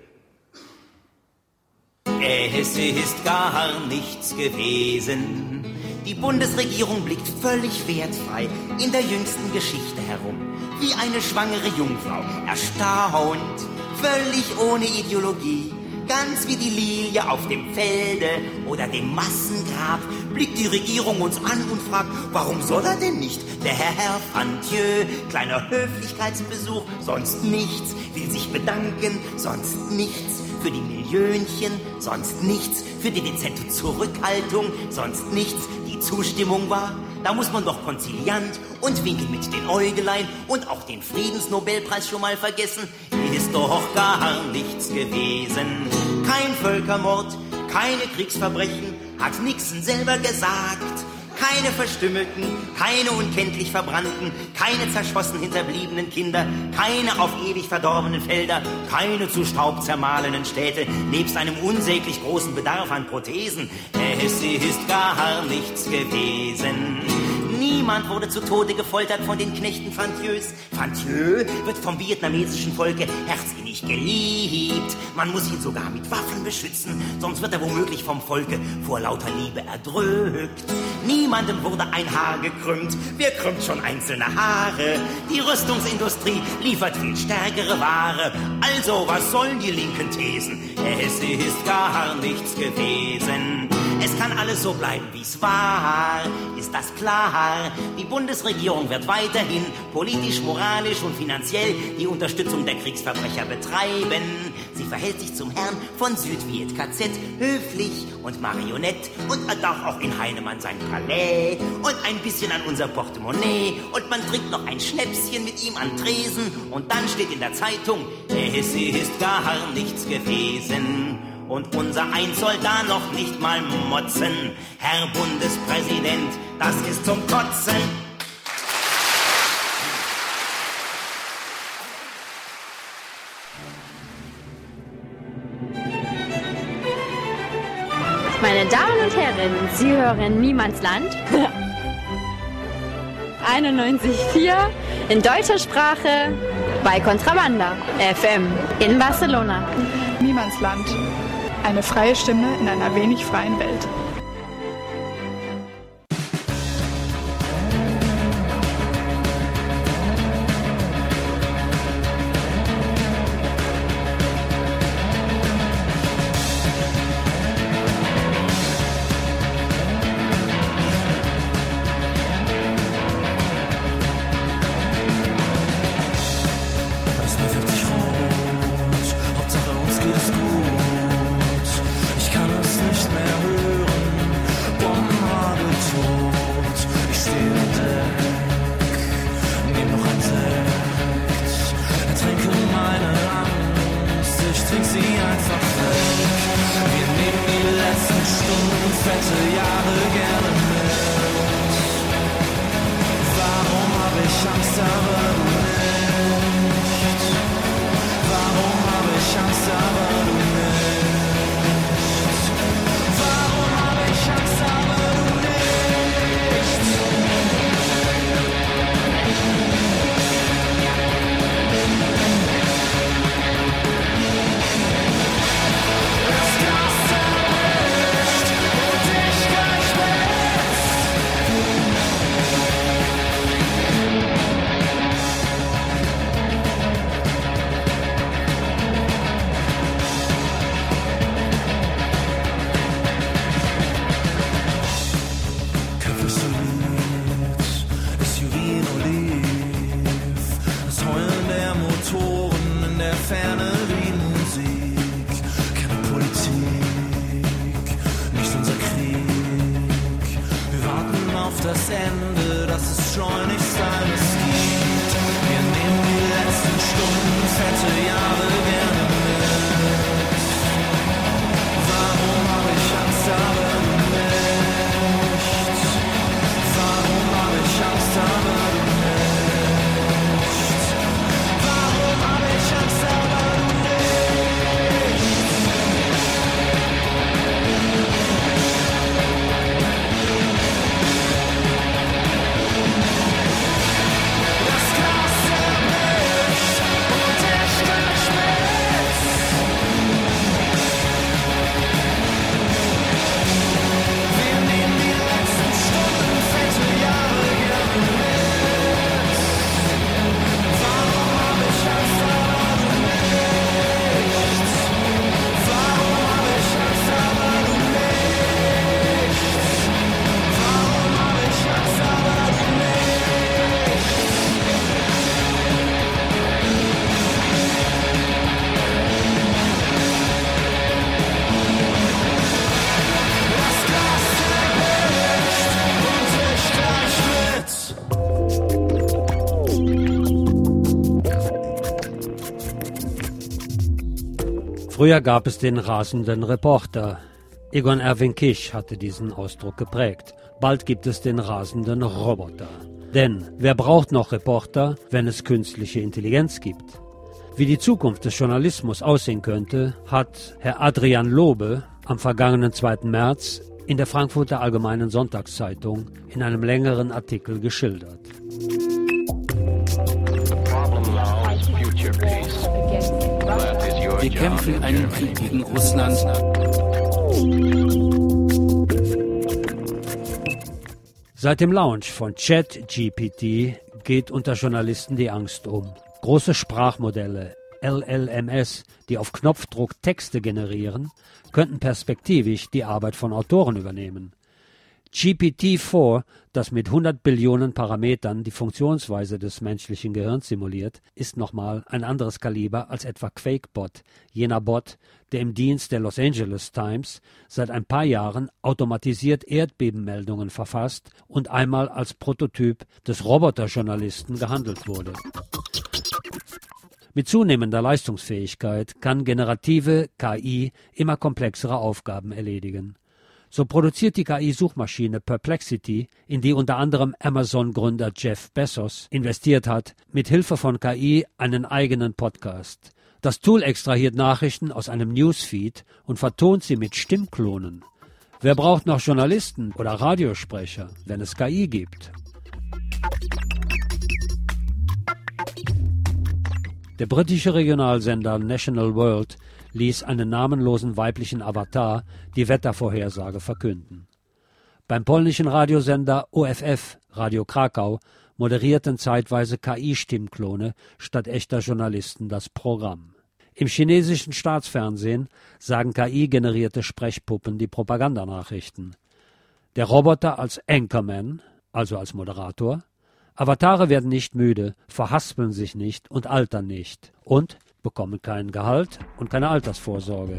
Es ist gar nichts gewesen. Die Bundesregierung blickt völlig wertfrei in der jüngsten Geschichte herum, wie eine schwangere Jungfrau, erstaunt, völlig ohne Ideologie. Ganz wie die Lilie auf dem Felde oder dem Massengrab blickt die Regierung uns an und fragt, warum soll er denn nicht? Der Herr Van Thieu, kleiner Höflichkeitsbesuch, sonst nichts, will sich bedanken, sonst nichts. Für die Millionchen, sonst nichts. Für die dezente Zurückhaltung, sonst nichts. Die Zustimmung war, da muss man doch konziliant und winken mit den Äugelein und auch den Friedensnobelpreis schon mal vergessen. Ist doch gar nichts gewesen. Kein Völkermord, keine Kriegsverbrechen, hat Nixon selber gesagt. keine Verstümmelten, keine unkenntlich Verbrannten, keine zerschossen hinterbliebenen Kinder, keine auf ewig verdorbenen Felder, keine zu Staub zermahlenen Städte, nebst einem unsäglich großen Bedarf an Prothesen. Es ist gar nichts gewesen. Niemand wurde zu Tode gefoltert von den Knechten Frantieus. Frantieu wird vom vietnamesischen Volke herzlich geliebt. Man muss ihn sogar mit Waffen beschützen, sonst wird er womöglich vom Volke vor lauter Liebe erdrückt. Niemandem wurde ein Haar gekrümmt, wer krümmt schon einzelne Haare? Die Rüstungsindustrie liefert viel stärkere Ware. Also, was sollen die linken Thesen? Es ist gar nichts gewesen. Es kann alles so bleiben, wie's war. Ist das klar? Die Bundesregierung wird weiterhin politisch, moralisch und finanziell die Unterstützung der Kriegsverbrecher betreiben. Sie verhält sich zum Herrn von Südviet K Z höflich und Marionett und er darf auch in Heinemann sein Palais und ein bisschen an unser Portemonnaie und man trinkt noch ein Schnäpschen mit ihm an Tresen und dann steht in der Zeitung, es ist gar nichts gewesen. Und unser Eins soll da noch nicht mal motzen. Herr Bundespräsident, das ist zum Kotzen. Meine Damen und Herren, Sie hören Niemandsland einundneunzig Komma vier in deutscher Sprache bei Contrabanda F M in Barcelona. Niemandsland. Eine freie Stimme in einer wenig freien Welt. Früher gab es den rasenden Reporter. Egon Erwin Kisch hatte diesen Ausdruck geprägt. bald gibt es den rasenden Roboter. Denn wer braucht noch Reporter, wenn es künstliche Intelligenz gibt? Wie die Zukunft des Journalismus aussehen könnte, hat Herr Adrian Lobe am vergangenen zweiten März in der Frankfurter Allgemeinen Sonntagszeitung in einem längeren Artikel geschildert. Wir kämpfen einen Krieg gegen Russland. Seit dem Launch von ChatGPT geht unter Journalisten die Angst um. Große Sprachmodelle, L L M S, die auf Knopfdruck Texte generieren, könnten perspektivisch die Arbeit von Autoren übernehmen. G P T vier, das mit hundert Billionen Parametern die Funktionsweise des menschlichen Gehirns simuliert, ist nochmal ein anderes Kaliber als etwa QuakeBot, jener Bot, der im Dienst der Los Angeles Times seit ein paar Jahren automatisiert Erdbebenmeldungen verfasst und einmal als Prototyp des Roboterjournalisten gehandelt wurde. Mit zunehmender Leistungsfähigkeit kann generative K I immer komplexere Aufgaben erledigen. So produziert die K I-Suchmaschine Perplexity, in die unter anderem Amazon-Gründer Jeff Bezos investiert hat, mit Hilfe von K I einen eigenen Podcast. Das Tool extrahiert Nachrichten aus einem Newsfeed und vertont sie mit Stimmklonen. Wer braucht noch Journalisten oder Radiosprecher, wenn es K I gibt? Der britische Regionalsender National World ließ einen namenlosen weiblichen Avatar die Wettervorhersage verkünden. Beim polnischen Radiosender O F F, Radio Krakau, moderierten zeitweise K I-Stimmklone statt echter Journalisten das Programm. Im chinesischen Staatsfernsehen sagen K I-generierte Sprechpuppen die Propagandanachrichten. Der Roboter als Anchorman, also als Moderator. Avatare werden nicht müde, verhaspeln sich nicht und altern nicht und bekommen kein Gehalt und keine Altersvorsorge.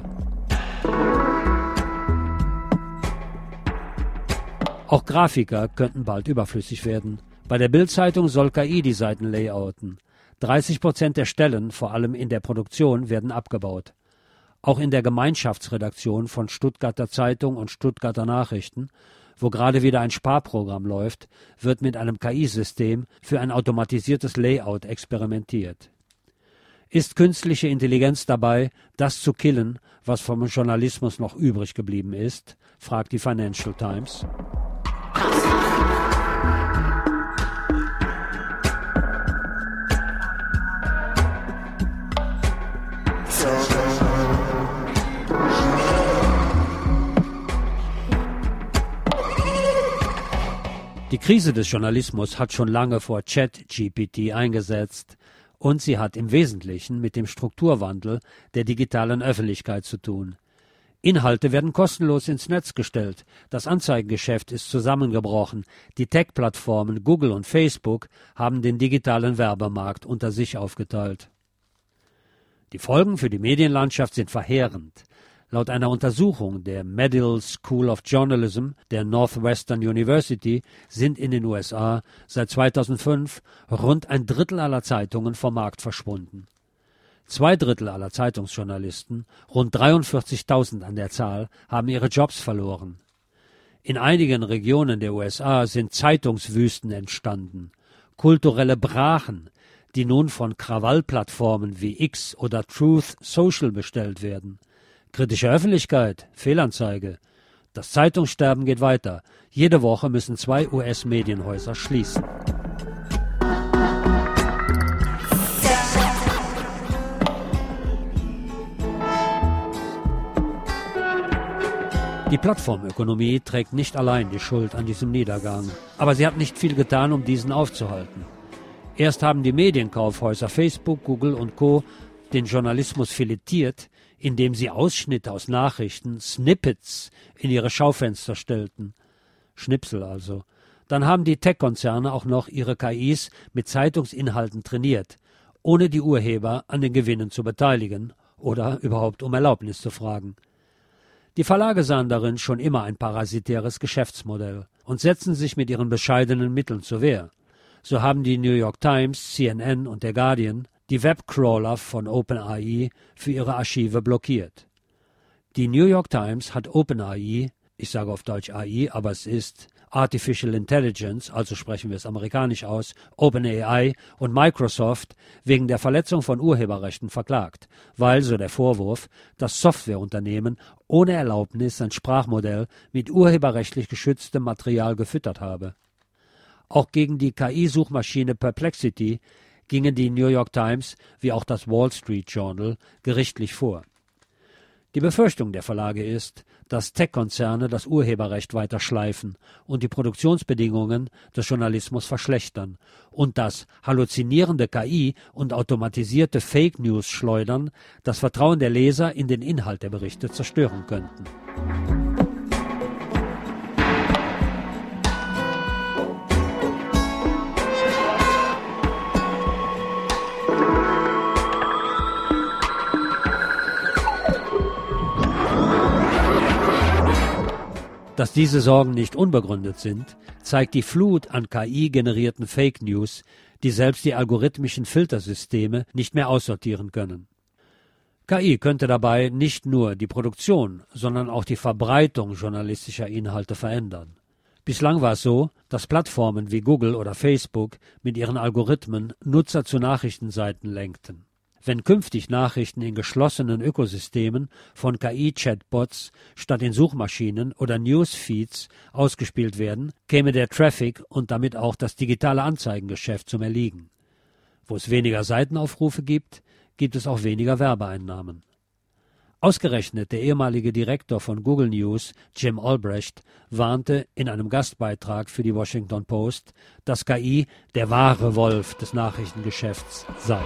Auch Grafiker könnten bald überflüssig werden. Bei der Bild-Zeitung soll K I die Seiten layouten. dreißig Prozent der Stellen, vor allem in der Produktion, werden abgebaut. Auch in der Gemeinschaftsredaktion von Stuttgarter Zeitung und Stuttgarter Nachrichten, wo gerade wieder ein Sparprogramm läuft, wird mit einem K I-System für ein automatisiertes Layout experimentiert. Ist künstliche Intelligenz dabei, das zu killen, was vom Journalismus noch übrig geblieben ist? Fragt die Financial Times. Die Krise des Journalismus hat schon lange vor ChatGPT eingesetzt und sie hat im Wesentlichen mit dem Strukturwandel der digitalen Öffentlichkeit zu tun. Inhalte werden kostenlos ins Netz gestellt, das Anzeigengeschäft ist zusammengebrochen, die Tech-Plattformen Google und Facebook haben den digitalen Werbemarkt unter sich aufgeteilt. Die Folgen für die Medienlandschaft sind verheerend. Laut einer Untersuchung der Medill School of Journalism der Northwestern University sind in den U S A seit zweitausendfünf rund ein Drittel aller Zeitungen vom Markt verschwunden. Zwei Drittel aller Zeitungsjournalisten, rund dreiundvierzigtausend an der Zahl, haben ihre Jobs verloren. In einigen Regionen der U S A sind Zeitungswüsten entstanden, kulturelle Brachen, die nun von Krawallplattformen wie X oder Truth Social bestellt werden. Kritische Öffentlichkeit, Fehlanzeige. Das Zeitungssterben geht weiter. Jede Woche müssen zwei U S-Medienhäuser schließen. Die Plattformökonomie trägt nicht allein die Schuld an diesem Niedergang, aber sie hat nicht viel getan, um diesen aufzuhalten. Erst haben die Medienkaufhäuser Facebook, Google und Co. den Journalismus filetiert, indem sie Ausschnitte aus Nachrichten, Snippets, in ihre Schaufenster stellten. Schnipsel also. Dann haben die Tech-Konzerne auch noch ihre K Is mit Zeitungsinhalten trainiert, ohne die Urheber an den Gewinnen zu beteiligen oder überhaupt um Erlaubnis zu fragen. Die Verlage sahen darin schon immer ein parasitäres Geschäftsmodell und setzten sich mit ihren bescheidenen Mitteln zur Wehr. So haben die New York Times, C N N und der Guardian die Webcrawler von OpenAI für ihre Archive blockiert. Die New York Times hat OpenAI, ich sage auf Deutsch A I, aber es ist Artificial Intelligence, also sprechen wir es amerikanisch aus, OpenAI und Microsoft wegen der Verletzung von Urheberrechten verklagt, weil, so der Vorwurf, das Softwareunternehmen ohne Erlaubnis sein Sprachmodell mit urheberrechtlich geschütztem Material gefüttert habe. Auch gegen die K I-Suchmaschine Perplexity gingen die New York Times wie auch das Wall Street Journal gerichtlich vor. Die Befürchtung der Verlage ist, dass Tech-Konzerne das Urheberrecht weiter schleifen und die Produktionsbedingungen des Journalismus verschlechtern und dass halluzinierende K I und automatisierte Fake News schleudern, das Vertrauen der Leser in den Inhalt der Berichte zerstören könnten. Dass diese Sorgen nicht unbegründet sind, zeigt die Flut an K I-generierten Fake News, die selbst die algorithmischen Filtersysteme nicht mehr aussortieren können. K I könnte dabei nicht nur die Produktion, sondern auch die Verbreitung journalistischer Inhalte verändern. Bislang war es so, dass Plattformen wie Google oder Facebook mit ihren Algorithmen Nutzer zu Nachrichtenseiten lenkten. Wenn künftig Nachrichten in geschlossenen Ökosystemen von K I-Chatbots statt in Suchmaschinen oder Newsfeeds ausgespielt werden, käme der Traffic und damit auch das digitale Anzeigengeschäft zum Erliegen. Wo es weniger Seitenaufrufe gibt, gibt es auch weniger Werbeeinnahmen. Ausgerechnet der ehemalige Direktor von Google News, Jim Albrecht, warnte in einem Gastbeitrag für die Washington Post, dass K I der wahre Wolf des Nachrichtengeschäfts sei.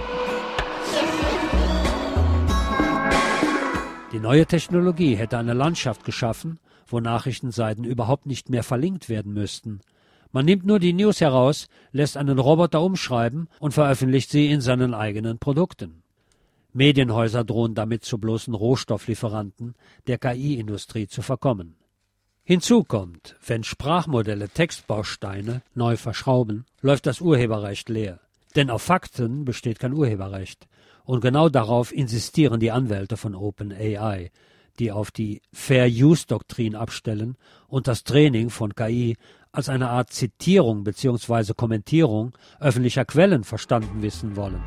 Die neue Technologie hätte eine Landschaft geschaffen, wo Nachrichtenseiten überhaupt nicht mehr verlinkt werden müssten. Man nimmt nur die News heraus, lässt einen Roboter umschreiben und veröffentlicht sie in seinen eigenen Produkten. Medienhäuser drohen damit zu bloßen Rohstofflieferanten der K I-Industrie zu verkommen. Hinzu kommt, wenn Sprachmodelle Textbausteine neu verschrauben, läuft das Urheberrecht leer. Denn auf Fakten besteht kein Urheberrecht. Und genau darauf insistieren die Anwälte von OpenAI, die auf die Fair-Use-Doktrin abstellen und das Training von K I als eine Art Zitierung bzw. Kommentierung öffentlicher Quellen verstanden wissen wollen.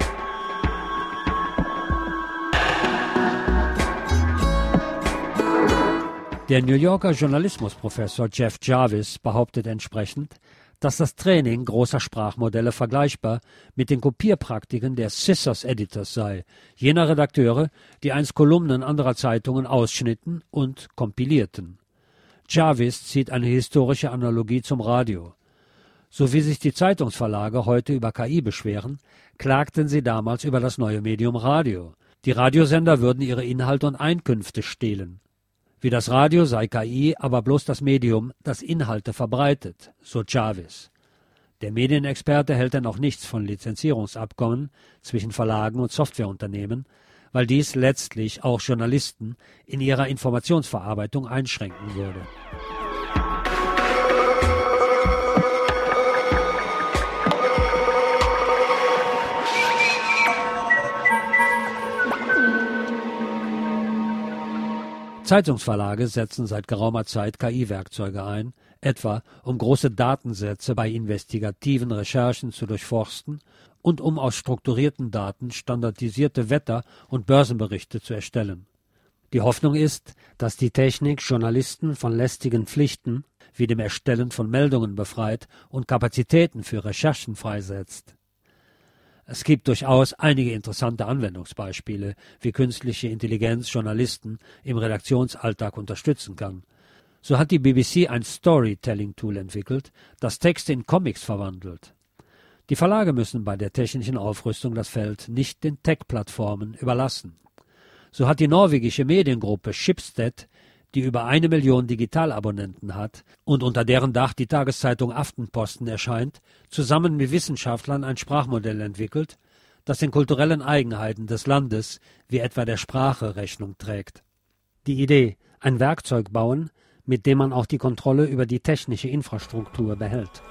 Der New Yorker Journalismusprofessor Jeff Jarvis behauptet entsprechend, dass das Training großer Sprachmodelle vergleichbar mit den Kopierpraktiken der Scissors Editors sei, jener Redakteure, die einst Kolumnen anderer Zeitungen ausschnitten und kompilierten. Jarvis zieht eine historische Analogie zum Radio. So wie sich die Zeitungsverlage heute über K I beschweren, klagten sie damals über das neue Medium Radio. Die Radiosender würden ihre Inhalte und Einkünfte stehlen. Wie das Radio sei K I aber bloß das Medium, das Inhalte verbreitet, so Jarvis. Der Medienexperte hält dann auch nichts von Lizenzierungsabkommen zwischen Verlagen und Softwareunternehmen, weil dies letztlich auch Journalisten in ihrer Informationsverarbeitung einschränken würde. Zeitungsverlage setzen seit geraumer Zeit K I-Werkzeuge ein, etwa um große Datensätze bei investigativen Recherchen zu durchforsten und um aus strukturierten Daten standardisierte Wetter- und Börsenberichte zu erstellen. Die Hoffnung ist, dass die Technik Journalisten von lästigen Pflichten wie dem Erstellen von Meldungen befreit und Kapazitäten für Recherchen freisetzt. Es gibt durchaus einige interessante Anwendungsbeispiele, wie künstliche Intelligenz Journalisten im Redaktionsalltag unterstützen kann. So hat die B B C ein Storytelling-Tool entwickelt, das Texte in Comics verwandelt. Die Verlage müssen bei der technischen Aufrüstung das Feld nicht den Tech-Plattformen überlassen. So hat die norwegische Mediengruppe Schibsted, die über eine Million Digitalabonnenten hat und unter deren Dach die Tageszeitung Aftenposten erscheint, zusammen mit Wissenschaftlern ein Sprachmodell entwickelt, das den kulturellen Eigenheiten des Landes, wie etwa der Sprache, Rechnung trägt. Die Idee, ein Werkzeug bauen, mit dem man auch die Kontrolle über die technische Infrastruktur behält.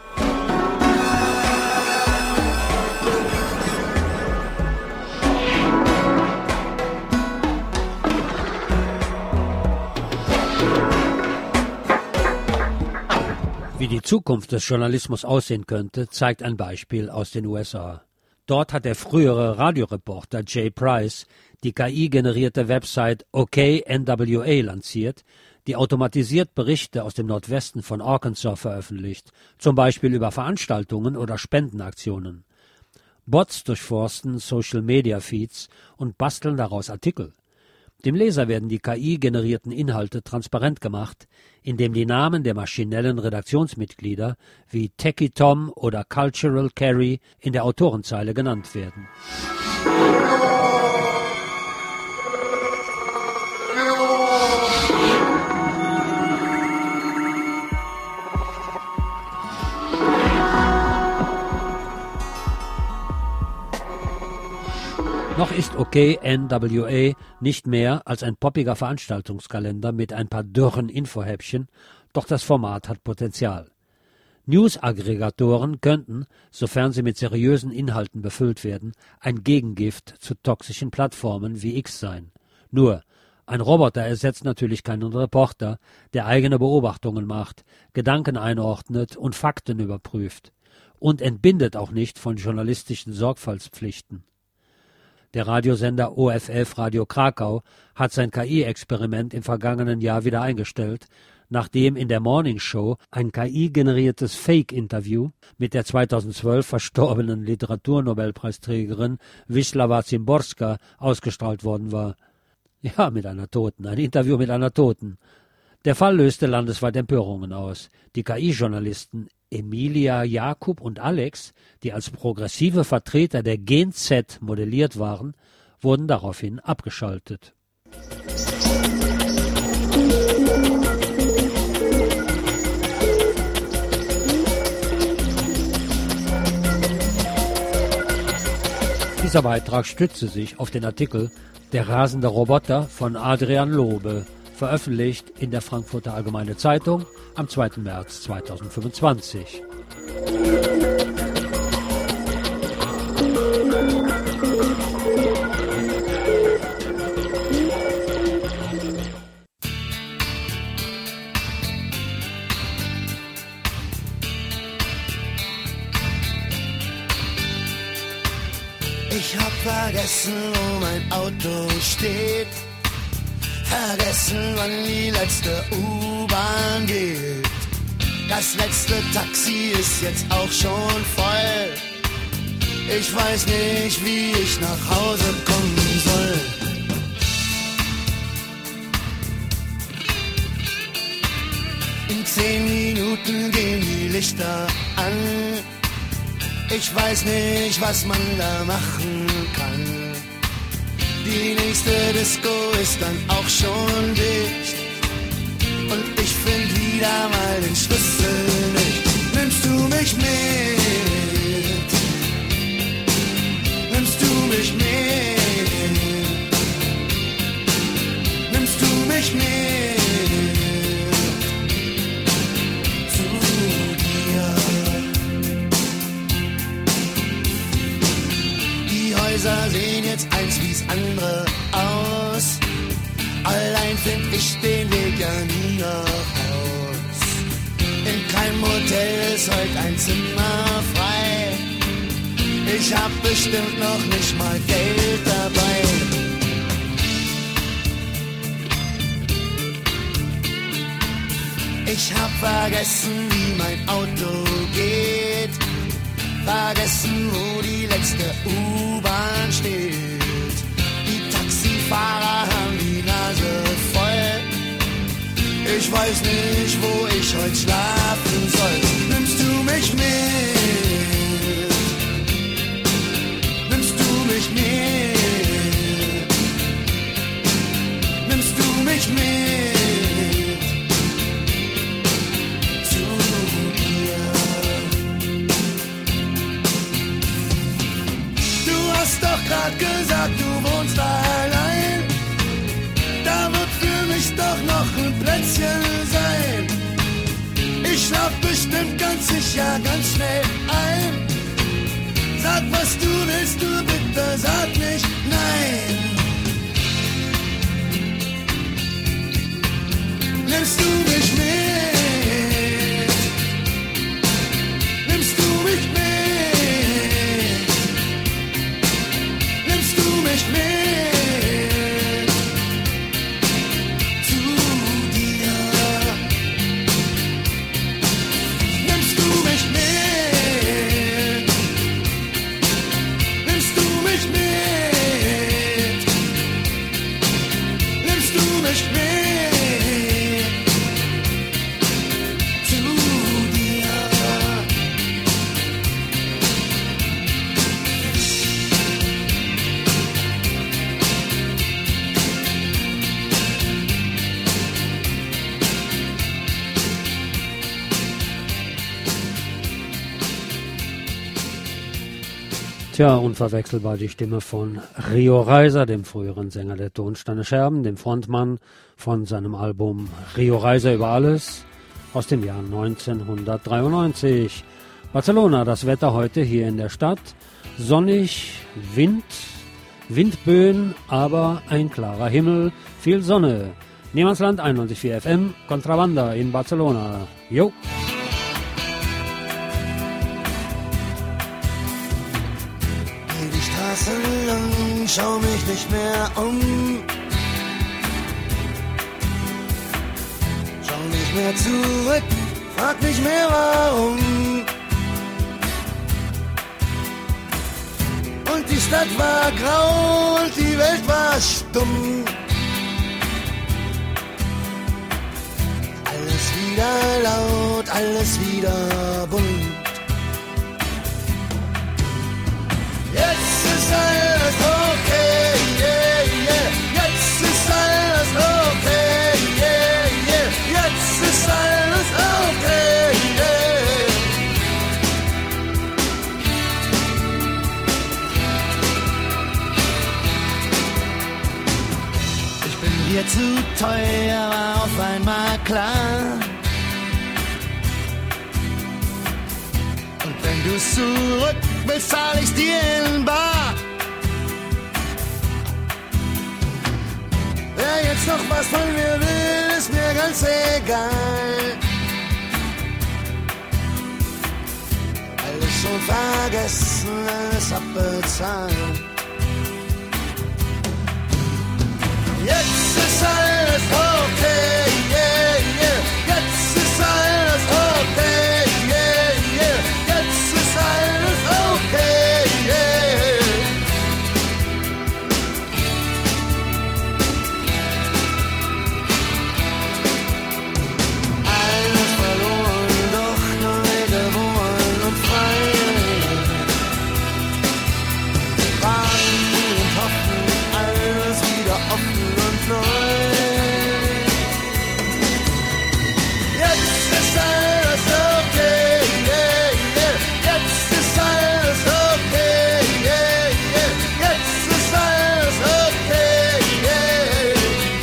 Wie Zukunft des Journalismus aussehen könnte, zeigt ein Beispiel aus den U S A. Dort hat der frühere Radioreporter Jay Price die K I-generierte Website OK N W A lanciert, die automatisiert Berichte aus dem Nordwesten von Arkansas veröffentlicht, zum Beispiel über Veranstaltungen oder Spendenaktionen. Bots durchforsten Social-Media-Feeds und basteln daraus Artikel. Dem Leser werden die K I-generierten Inhalte transparent gemacht, indem die Namen der maschinellen Redaktionsmitglieder wie Techie Tom oder Cultural Carrie in der Autorenzeile genannt werden. Noch ist OK N W A nicht mehr als ein poppiger Veranstaltungskalender mit ein paar dürren Infohäppchen, doch das Format hat Potenzial. News-Aggregatoren könnten, sofern sie mit seriösen Inhalten befüllt werden, ein Gegengift zu toxischen Plattformen wie X sein. Nur, ein Roboter ersetzt natürlich keinen Reporter, der eigene Beobachtungen macht, Gedanken einordnet und Fakten überprüft und entbindet auch nicht von journalistischen Sorgfaltspflichten. Der Radiosender O F F Radio Krakau hat sein K I-Experiment im vergangenen Jahr wieder eingestellt, nachdem in der Morning Show ein K I-generiertes Fake-Interview mit der zweitausendzwölf verstorbenen Literaturnobelpreisträgerin Wisława Szymborska ausgestrahlt worden war. Ja, mit einer Toten, ein Interview mit einer Toten. Der Fall löste landesweit Empörungen aus. Die K I-Journalisten Emilia, Jakub und Alex, die als progressive Vertreter der Gen Z modelliert waren, wurden daraufhin abgeschaltet. Dieser Beitrag stützte sich auf den Artikel Der rasende Roboter von Adrian Lobe, veröffentlicht in der Frankfurter Allgemeine Zeitung am zweiten März zweitausendfünfundzwanzig. Ich hab vergessen, wo mein Auto steht. Vergessen, wann die letzte U-Bahn geht. Das letzte Taxi ist jetzt auch schon voll. Ich weiß nicht, wie ich nach Hause kommen soll. In zehn Minuten gehen die Lichter an. Ich weiß nicht, was man da machen kann. Die nächste Disco ist dann auch schon dicht. Und ich find wieder mal den Schlüssel nicht. Nimmst du mich mit? Nimmst du mich mit? Nimmst du mich mit? Zu dir. Die Häuser sehen jetzt eins wie's andere aus. Allein find ich den Weg ja nie nach Haus. In keinem Hotel ist heute ein Zimmer frei. Ich hab bestimmt noch nicht mal Geld dabei. Ich hab vergessen, wie mein Auto geht. Vergessen, wo die letzte U-Bahn steht. Die Taxifahrer haben die Nase voll. Ich weiß nicht, wo ich heute schlafen soll. Nimmst du mich mit? Nimmst du mich mit? Nimmst du mich mit? Zu dir. Du hast doch grad gesagt, du wohnst allein. Da wird für mich doch noch ein Plätzchen sein. Ich schlaf bestimmt ganz sicher ganz schnell ein. Sag, was du willst, du bitte sag nicht nein. Nimmst du mich mit? Tja, unverwechselbar die Stimme von Rio Reiser, dem früheren Sänger der Tonsteine Scherben, dem Frontmann von seinem Album Rio Reiser über alles aus dem Jahr neunzehnhundertdreiundneunzig. Barcelona, das Wetter heute hier in der Stadt. Sonnig, Wind, Windböen, aber ein klarer Himmel, viel Sonne. Niemandsland einundneunzig Komma vier F M, Contrabanda in Barcelona. Jo. Lang, schau mich nicht mehr um. Schau nicht mehr zurück, frag nicht mehr warum. Und die Stadt war grau und die Welt war stumm. Alles wieder laut, alles wieder bunt. Jetzt ist alles okay, yeah, yeah. Jetzt ist alles okay, yeah, yeah. Jetzt ist alles okay, yeah. Ich bin dir zu teuer, war auf einmal klar. Und wenn du's zurück bezahl ich dir in bar. Wer jetzt noch was von mir will, ist mir ganz egal. Alles schon vergessen, alles abbezahlt. Jetzt ist alles okay, yeah, yeah. Jetzt ist alles okay, yeah, yeah. Jetzt ist alles okay, yeah. Alles verloren, doch neu geboren und frei. Warten und hoffen, alles wieder offen und neu. Jetzt ist alles okay, yeah, yeah. Jetzt ist alles okay, yeah, yeah. Jetzt ist alles okay, yeah.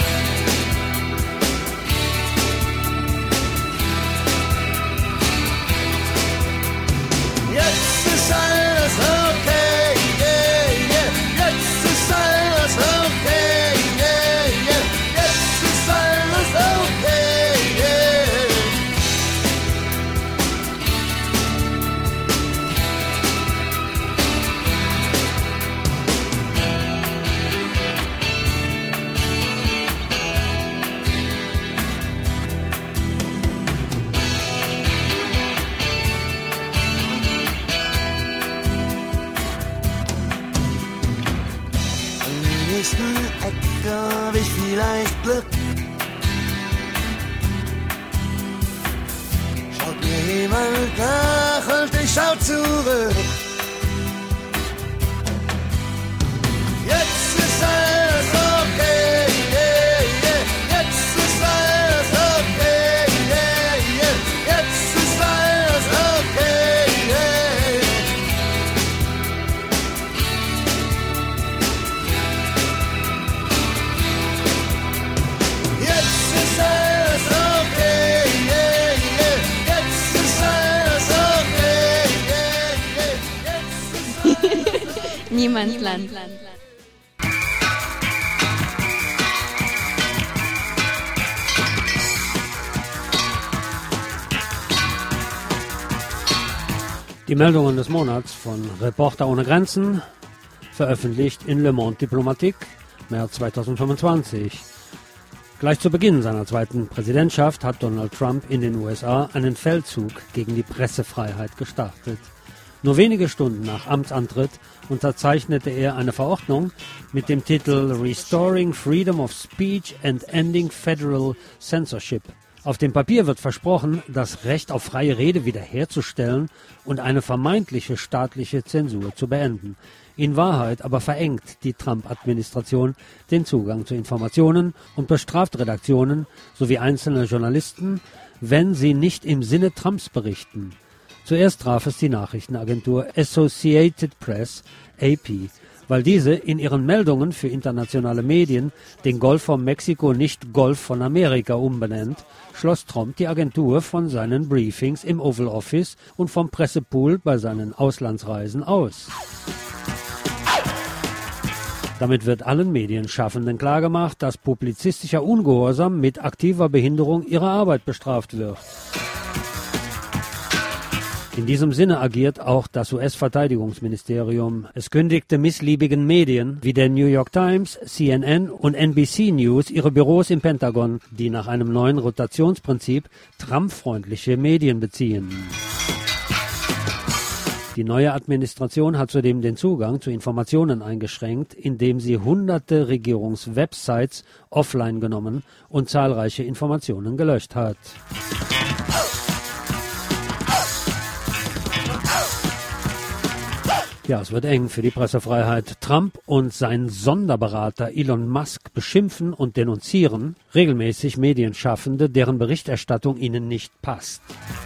Jetzt ist alles okay, yeah, yeah. Jetzt ist alles okay, yeah, yeah. Jetzt ist alles okay, yeah. An der nächsten Ecke hab ich vielleicht Glück. Schaut mir jemand nach und ich schau zurück. Jetzt ist alles okay, yeah, yeah. Jetzt ist alles okay, yeah, yeah. Jetzt ist alles okay, yeah. Jetzt ist alles okay, yeah, yeah. Jetzt ist alles okay, yeah, yeah. Jetzt ist alles Niemandsland. Die Meldungen des Monats von Reporter ohne Grenzen, veröffentlicht in Le Monde Diplomatique, März zweitausendfünfundzwanzig. Gleich zu Beginn seiner zweiten Präsidentschaft hat Donald Trump in den U S A einen Feldzug gegen die Pressefreiheit gestartet. Nur wenige Stunden nach Amtsantritt unterzeichnete er eine Verordnung mit dem Titel Restoring Freedom of Speech and Ending Federal Censorship. Auf dem Papier wird versprochen, das Recht auf freie Rede wiederherzustellen und eine vermeintliche staatliche Zensur zu beenden. In Wahrheit aber verengt die Trump-Administration den Zugang zu Informationen und bestraft Redaktionen sowie einzelne Journalisten, wenn sie nicht im Sinne Trumps berichten. Zuerst traf es die Nachrichtenagentur Associated Press, A P, weil diese in ihren Meldungen für internationale Medien den Golf von Mexiko nicht Golf von Amerika umbenennt, schloss Trump die Agentur von seinen Briefings im Oval Office und vom Pressepool bei seinen Auslandsreisen aus. Damit wird allen Medienschaffenden klargemacht, dass publizistischer Ungehorsam mit aktiver Behinderung ihrer Arbeit bestraft wird. In diesem Sinne agiert auch das U S-Verteidigungsministerium. Es kündigte missliebigen Medien wie der New York Times, C N N und N B C News ihre Büros im Pentagon, die nach einem neuen Rotationsprinzip Trump-freundliche Medien beziehen. Die neue Administration hat zudem den Zugang zu Informationen eingeschränkt, indem sie hunderte Regierungswebsites offline genommen und zahlreiche Informationen gelöscht hat. Ja, es wird eng für die Pressefreiheit. Trump und sein Sonderberater Elon Musk beschimpfen und denunzieren regelmäßig Medienschaffende, deren Berichterstattung ihnen nicht passt.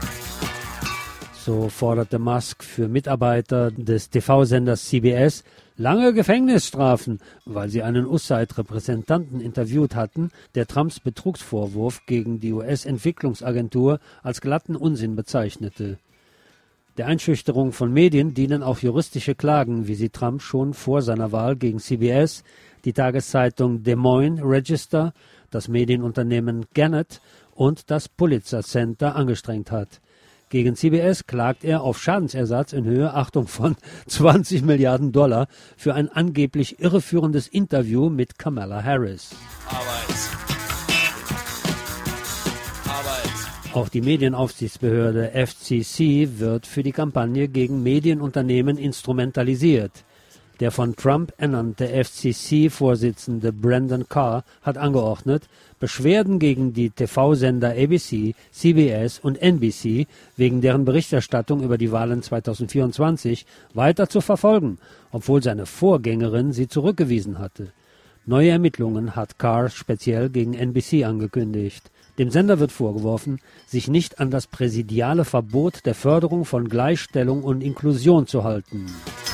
So forderte Musk für Mitarbeiter des T V-Senders C B S lange Gefängnisstrafen, weil sie einen U S A I D-Repräsentanten interviewt hatten, der Trumps Betrugsvorwurf gegen die U S-Entwicklungsagentur als glatten Unsinn bezeichnete. Der Einschüchterung von Medien dienen auch juristische Klagen, wie sie Trump schon vor seiner Wahl gegen C B S, die Tageszeitung Des Moines Register, das Medienunternehmen Gannett und das Pulitzer Center angestrengt hat. Gegen C B S klagt er auf Schadensersatz in Höhe, Achtung, von zwanzig Milliarden Dollar für ein angeblich irreführendes Interview mit Kamala Harris. Arbeit. Auch die Medienaufsichtsbehörde F C C wird für die Kampagne gegen Medienunternehmen instrumentalisiert. Der von Trump ernannte F C C-Vorsitzende Brandon Carr hat angeordnet, Beschwerden gegen die T V-Sender A B C, C B S und N B C wegen deren Berichterstattung über die Wahlen zweitausendvierundzwanzig weiter zu verfolgen, obwohl seine Vorgängerin sie zurückgewiesen hatte. Neue Ermittlungen hat Carr speziell gegen N B C angekündigt. Dem Sender wird vorgeworfen, sich nicht an das präsidiale Verbot der Förderung von Gleichstellung und Inklusion zu halten.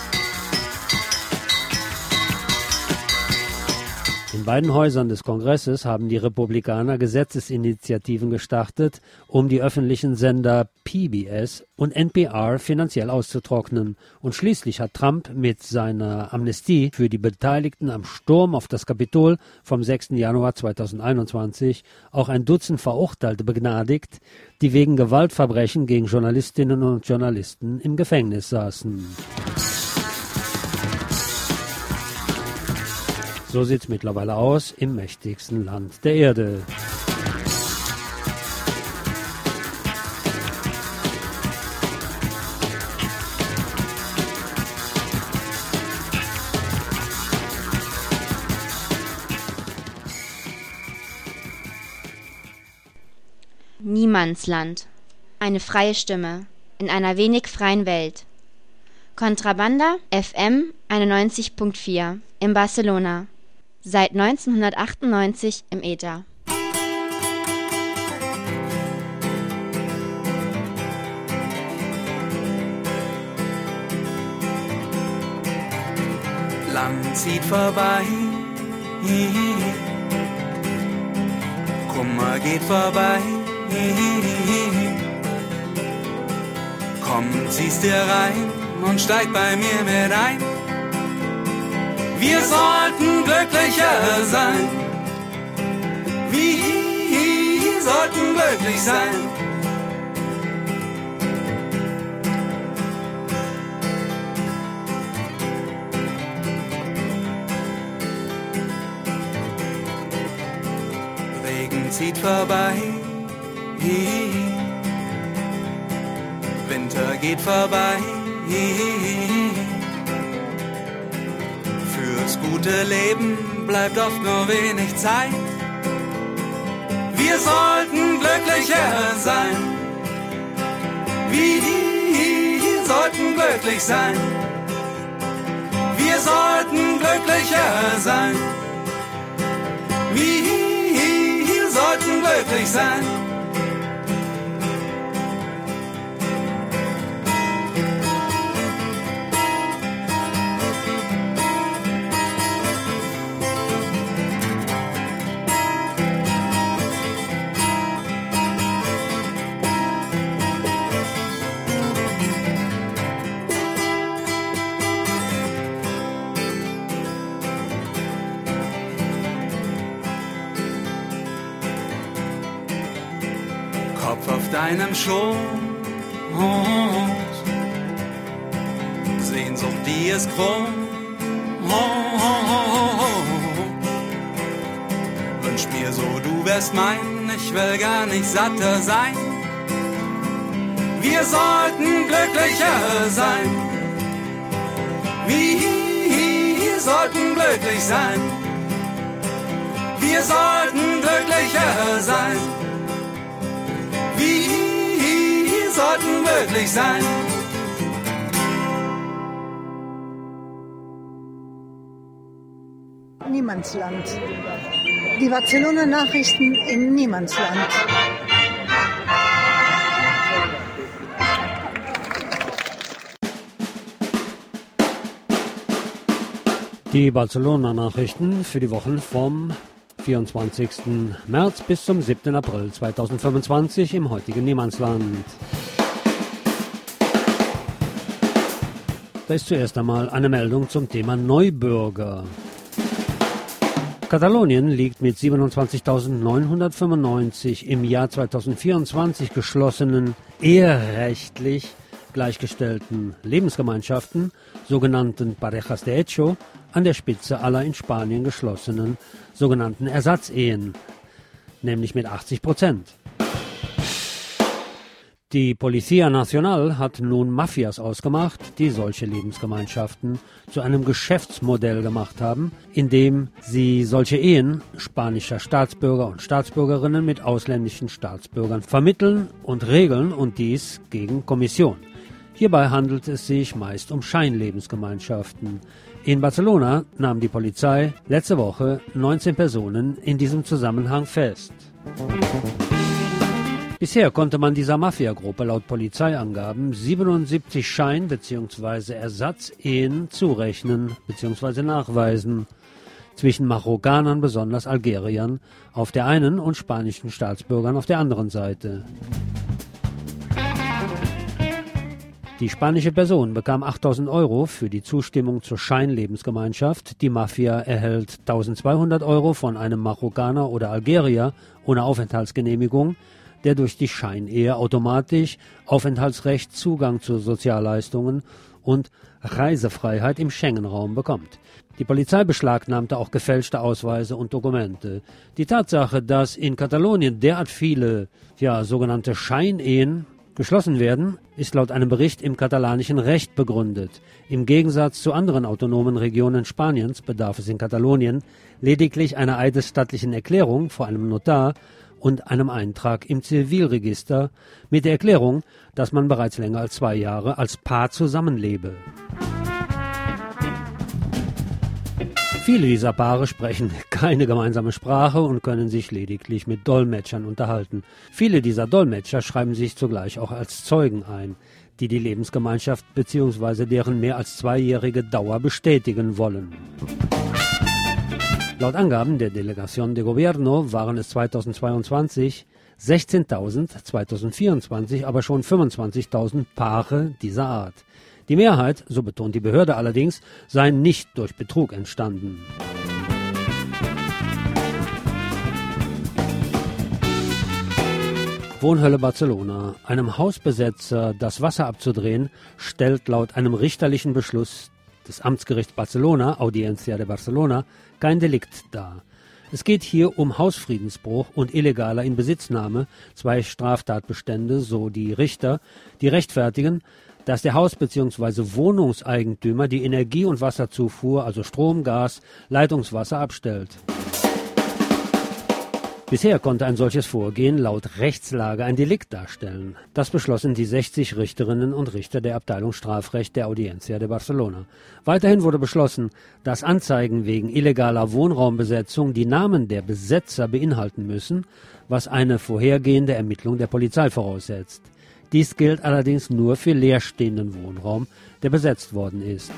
In beiden Häusern des Kongresses haben die Republikaner Gesetzesinitiativen gestartet, um die öffentlichen Sender P B S und N P R finanziell auszutrocknen. Und schließlich hat Trump mit seiner Amnestie für die Beteiligten am Sturm auf das Kapitol vom sechsten Januar zweitausendeinundzwanzig auch ein Dutzend Verurteilte begnadigt, die wegen Gewaltverbrechen gegen Journalistinnen und Journalisten im Gefängnis saßen. So sieht's mittlerweile aus im mächtigsten Land der Erde. Niemandsland. Eine freie Stimme in einer wenig freien Welt. Contrabanda F M einundneunzig Komma vier in Barcelona. Seit neunzehnhundertachtundneunzig im Äther. Land zieht vorbei, Kummer geht vorbei. Komm, ziehst dir rein und steig bei mir mit ein. Wir sollten glücklicher sein. Wir sollten glücklich sein. Regen zieht vorbei. Winter geht vorbei. Fürs gute Leben bleibt oft nur wenig Zeit. Wir sollten glücklicher sein. Wir sollten glücklich sein. Wir sollten glücklicher sein. Wir sollten glücklich sein. deinem Schoß. Sehnsucht, die ist groß. Wünsch mir so, du wärst mein, ich will gar nicht satter sein. Wir sollten glücklicher sein. Wir sollten glücklich sein. Wir sollten glücklicher sein. Wir sollten glücklich sein. Niemandsland. Die Barcelona Nachrichten im Niemandsland. Die Barcelona-Nachrichten für die Wochen vom vierundzwanzigsten März bis zum siebten April zweitausendfünfundzwanzig im heutigen Niemandsland. Da ist zuerst einmal eine Meldung zum Thema Neubürger. Katalonien liegt mit siebenundzwanzigtausendneunhundertfünfundneunzig im Jahr zweitausendvierundzwanzig geschlossenen, eherechtlich gleichgestellten Lebensgemeinschaften, sogenannten Parejas de Hecho, an der Spitze aller in Spanien geschlossenen sogenannten Ersatzehen, nämlich mit achtzig Prozent. Die Policía Nacional hat nun Mafias ausgemacht, die solche Lebensgemeinschaften zu einem Geschäftsmodell gemacht haben, indem sie solche Ehen spanischer Staatsbürger und Staatsbürgerinnen mit ausländischen Staatsbürgern vermitteln und regeln, und dies gegen Kommission. Hierbei handelt es sich meist um Scheinlebensgemeinschaften. In Barcelona nahm die Polizei letzte Woche neunzehn Personen in diesem Zusammenhang fest. Bisher konnte man dieser Mafiagruppe laut Polizeiangaben siebenundsiebzig Schein- bzw. Ersatzehen zurechnen bzw. nachweisen. Zwischen Marokkanern, besonders Algeriern, auf der einen und spanischen Staatsbürgern auf der anderen Seite. Die spanische Person bekam achttausend Euro für die Zustimmung zur Scheinlebensgemeinschaft. Die Mafia erhält eintausendzweihundert Euro von einem Marokkaner oder Algerier ohne Aufenthaltsgenehmigung, der durch die Scheinehe automatisch Aufenthaltsrecht, Zugang zu Sozialleistungen und Reisefreiheit im Schengen-Raum bekommt. Die Polizei beschlagnahmte auch gefälschte Ausweise und Dokumente. Die Tatsache, dass in Katalonien derart viele ja, sogenannte Scheinehen geschlossen werden, ist laut einem Bericht im katalanischen Recht begründet. Im Gegensatz zu anderen autonomen Regionen Spaniens bedarf es in Katalonien lediglich einer eidesstattlichen Erklärung vor einem Notar und einem Eintrag im Zivilregister mit der Erklärung, dass man bereits länger als zwei Jahre als Paar zusammenlebe. Viele dieser Paare sprechen keine gemeinsame Sprache und können sich lediglich mit Dolmetschern unterhalten. Viele dieser Dolmetscher schreiben sich zugleich auch als Zeugen ein, die die Lebensgemeinschaft bzw. deren mehr als zweijährige Dauer bestätigen wollen. Laut Angaben der Delegación de Gobierno waren es zweitausendzweiundzwanzig sechzehntausend, zweitausendvierundzwanzig aber schon fünfundzwanzigtausend Paare dieser Art. Die Mehrheit, so betont die Behörde allerdings, seien nicht durch Betrug entstanden. Wohnhölle Barcelona. Einem Hausbesetzer das Wasser abzudrehen, stellt laut einem richterlichen Beschluss des Amtsgerichts Barcelona, Audiencia de Barcelona, kein Delikt dar. Es geht hier um Hausfriedensbruch und illegaler Inbesitznahme, zwei Straftatbestände, so die Richter, die rechtfertigen, dass der Haus- bzw. Wohnungseigentümer die Energie- und Wasserzufuhr, also Strom, Gas, Leitungswasser abstellt. Bisher konnte ein solches Vorgehen laut Rechtslage ein Delikt darstellen. Das beschlossen die sechzig Richterinnen und Richter der Abteilung Strafrecht der Audiencia de Barcelona. Weiterhin wurde beschlossen, dass Anzeigen wegen illegaler Wohnraumbesetzung die Namen der Besetzer beinhalten müssen, was eine vorhergehende Ermittlung der Polizei voraussetzt. Dies gilt allerdings nur für leerstehenden Wohnraum, der besetzt worden ist.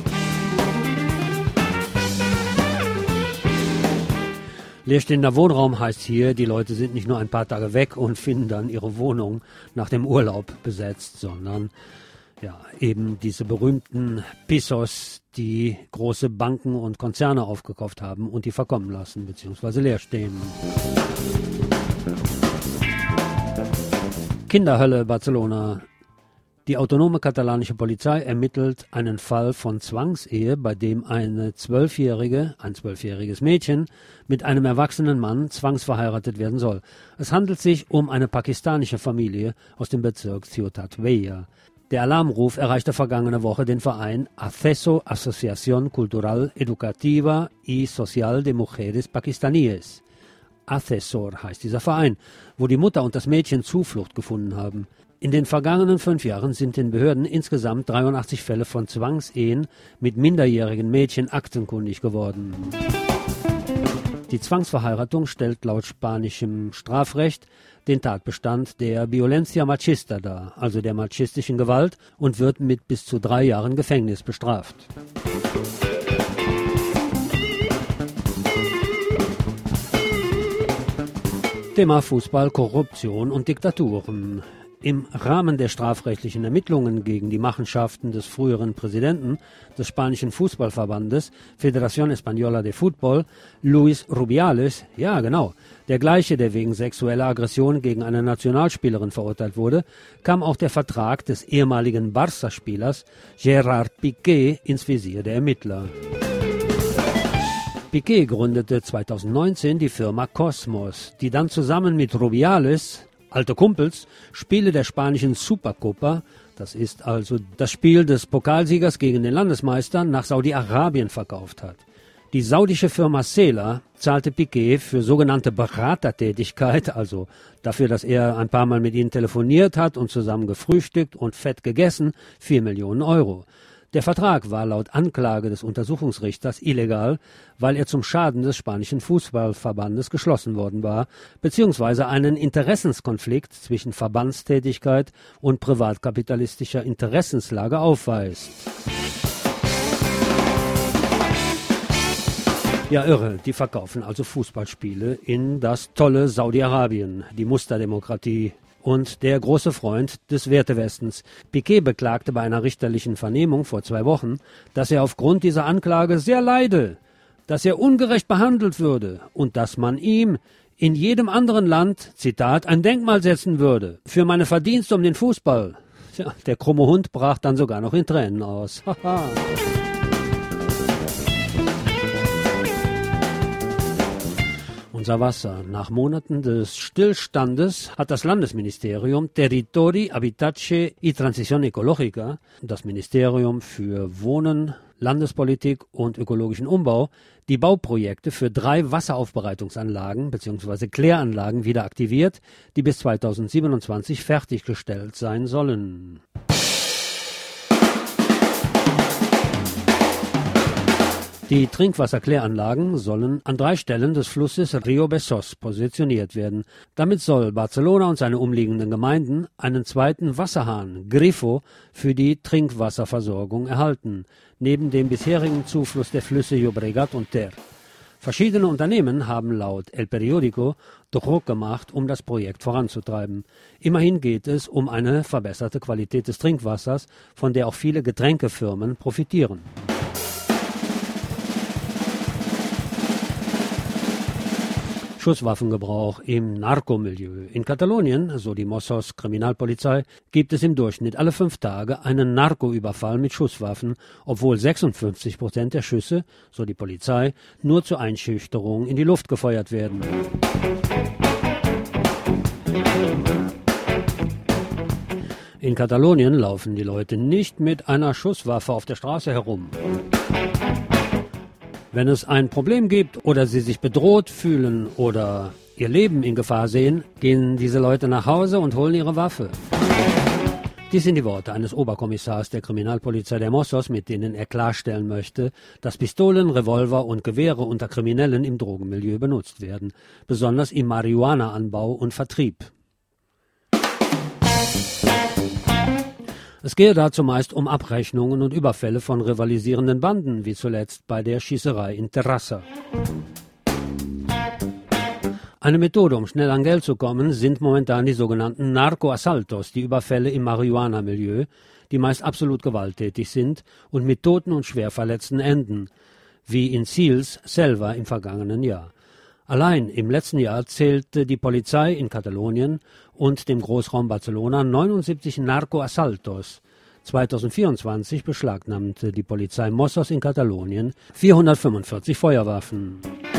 Leerstehender Wohnraum heißt hier, die Leute sind nicht nur ein paar Tage weg und finden dann ihre Wohnung nach dem Urlaub besetzt, sondern ja, eben diese berühmten Pisos, die große Banken und Konzerne aufgekauft haben und die verkommen lassen bzw. leer stehen. Kinderhölle Barcelona. Die autonome katalanische Polizei ermittelt einen Fall von Zwangsehe, bei dem eine zwölfjährige, ein zwölfjähriges Mädchen mit einem erwachsenen Mann zwangsverheiratet werden soll. Es handelt sich um eine pakistanische Familie aus dem Bezirk Ciutat Vella. Der Alarmruf erreichte vergangene Woche den Verein Acceso Asociación Cultural Educativa y Social de Mujeres Pakistaníes. Accessor heißt dieser Verein, wo die Mutter und das Mädchen Zuflucht gefunden haben. In den vergangenen fünf Jahren sind den Behörden insgesamt dreiundachtzig Fälle von Zwangsehen mit minderjährigen Mädchen aktenkundig geworden. Die Zwangsverheiratung stellt laut spanischem Strafrecht den Tatbestand der Violencia Machista dar, also der machistischen Gewalt, und wird mit bis zu drei Jahren Gefängnis bestraft. Thema Fußball, Korruption und Diktaturen. Im Rahmen der strafrechtlichen Ermittlungen gegen die Machenschaften des früheren Präsidenten des spanischen Fußballverbandes, Federación Española de Fútbol, Luis Rubiales, ja genau, der gleiche, der wegen sexueller Aggression gegen eine Nationalspielerin verurteilt wurde, kam auch der Vertrag des ehemaligen Barça-Spielers Gerard Piqué ins Visier der Ermittler. Piqué gründete zweitausendneunzehn die Firma Cosmos, die dann zusammen mit Rubiales, alte Kumpels, Spiele der spanischen Supercopa, das ist also das Spiel des Pokalsiegers gegen den Landesmeister, nach Saudi-Arabien verkauft hat. Die saudische Firma Sela zahlte Piqué für sogenannte Beratertätigkeit, also dafür, dass er ein paar Mal mit ihnen telefoniert hat und zusammen gefrühstückt und fett gegessen, vier Millionen Euro. Der Vertrag war laut Anklage des Untersuchungsrichters illegal, weil er zum Schaden des spanischen Fußballverbandes geschlossen worden war, beziehungsweise einen Interessenskonflikt zwischen Verbandstätigkeit und privatkapitalistischer Interessenslage aufweist. Ja, irre, die verkaufen also Fußballspiele in das tolle Saudi-Arabien, die Musterdemokratie und der große Freund des Wertewestens. Piqué beklagte bei einer richterlichen Vernehmung vor zwei Wochen, dass er aufgrund dieser Anklage sehr leide, dass er ungerecht behandelt würde und dass man ihm in jedem anderen Land, Zitat, ein Denkmal setzen würde für meine Verdienste um den Fußball. Tja, der krumme Hund brach dann sogar noch in Tränen aus. Haha. Unser Wasser. Nach Monaten des Stillstandes hat das Landesministerium Territori, Habitatge y Transición Ecológica, das Ministerium für Wohnen, Landespolitik und ökologischen Umbau, die Bauprojekte für drei Wasseraufbereitungsanlagen bzw. Kläranlagen wieder aktiviert, die bis zweitausendsiebenundzwanzig fertiggestellt sein sollen. Die Trinkwasserkläranlagen sollen an drei Stellen des Flusses Rio Besós positioniert werden. Damit soll Barcelona und seine umliegenden Gemeinden einen zweiten Wasserhahn, Grifo, für die Trinkwasserversorgung erhalten, neben dem bisherigen Zufluss der Flüsse Llobregat und Ter. Verschiedene Unternehmen haben laut El Periódico Druck gemacht, um das Projekt voranzutreiben. Immerhin geht es um eine verbesserte Qualität des Trinkwassers, von der auch viele Getränkefirmen profitieren. Schusswaffengebrauch im Narkomilieu. In Katalonien, so die Mossos Kriminalpolizei, gibt es im Durchschnitt alle fünf Tage einen Narkoüberfall mit Schusswaffen, obwohl sechsundfünfzig Prozent der Schüsse, so die Polizei, nur zur Einschüchterung in die Luft gefeuert werden. In Katalonien laufen die Leute nicht mit einer Schusswaffe auf der Straße herum. Wenn es ein Problem gibt oder sie sich bedroht fühlen oder ihr Leben in Gefahr sehen, gehen diese Leute nach Hause und holen ihre Waffe. Dies sind die Worte eines Oberkommissars der Kriminalpolizei der Mossos, mit denen er klarstellen möchte, dass Pistolen, Revolver und Gewehre unter Kriminellen im Drogenmilieu benutzt werden, besonders im Marihuana-Anbau und Vertrieb. Es gehe da zumeist um Abrechnungen und Überfälle von rivalisierenden Banden, wie zuletzt bei der Schießerei in Terrassa. Eine Methode, um schnell an Geld zu kommen, sind momentan die sogenannten Narco-Assaltos, die Überfälle im Marihuana-Milieu, die meist absolut gewalttätig sind und mit Toten und Schwerverletzten enden, wie in Sils selber im vergangenen Jahr. Allein im letzten Jahr zählte die Polizei in Katalonien und dem Großraum Barcelona neunundsiebzig Narco-Assaltos. zweitausendvierundzwanzig beschlagnahmte die Polizei Mossos in Katalonien vierhundertfünfundvierzig Feuerwaffen.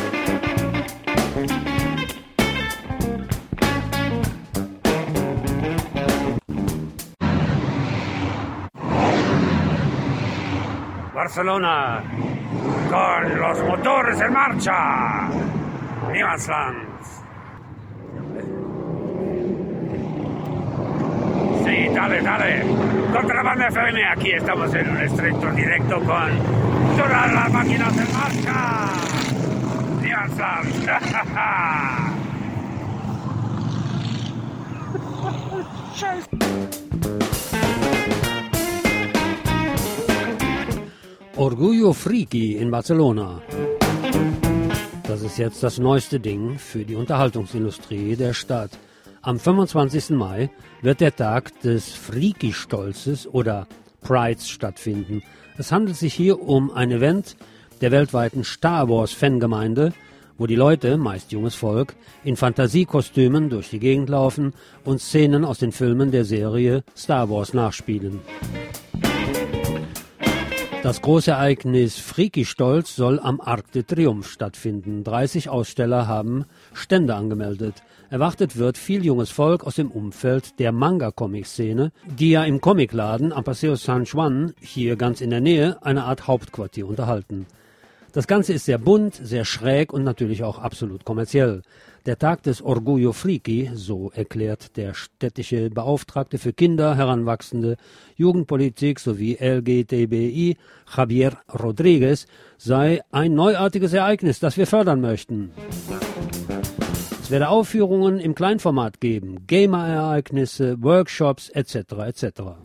Barcelona, con los motores en marcha. Niemandsland. Sí, dale, dale. Contrabanda F M, aquí estamos en un estrecho directo con todas las máquinas en marcha. Niemandsland. Orgullo Friki in Barcelona. Das ist jetzt das neueste Ding für die Unterhaltungsindustrie der Stadt. Am fünfundzwanzigsten Mai wird der Tag des Friki-Stolzes oder Prides stattfinden. Es handelt sich hier um ein Event der weltweiten Star Wars-Fangemeinde, wo die Leute, meist junges Volk, in Fantasiekostümen durch die Gegend laufen und Szenen aus den Filmen der Serie Star Wars nachspielen. Das große Ereignis Friki-Stolz soll am Arc de Triomphe stattfinden. dreißig Aussteller haben Stände angemeldet. Erwartet wird viel junges Volk aus dem Umfeld der Manga-Comic-Szene, die ja im Comicladen am Paseo San Juan, hier ganz in der Nähe, eine Art Hauptquartier unterhalten. Das Ganze ist sehr bunt, sehr schräg und natürlich auch absolut kommerziell. Der Tag des Orgullo Friki, so erklärt der städtische Beauftragte für Kinder, Heranwachsende, Jugendpolitik sowie L G B T I, Javier Rodriguez, sei ein neuartiges Ereignis, das wir fördern möchten. Es werde Aufführungen im Kleinformat geben, Gamer-Ereignisse, Workshops et cetera et cetera.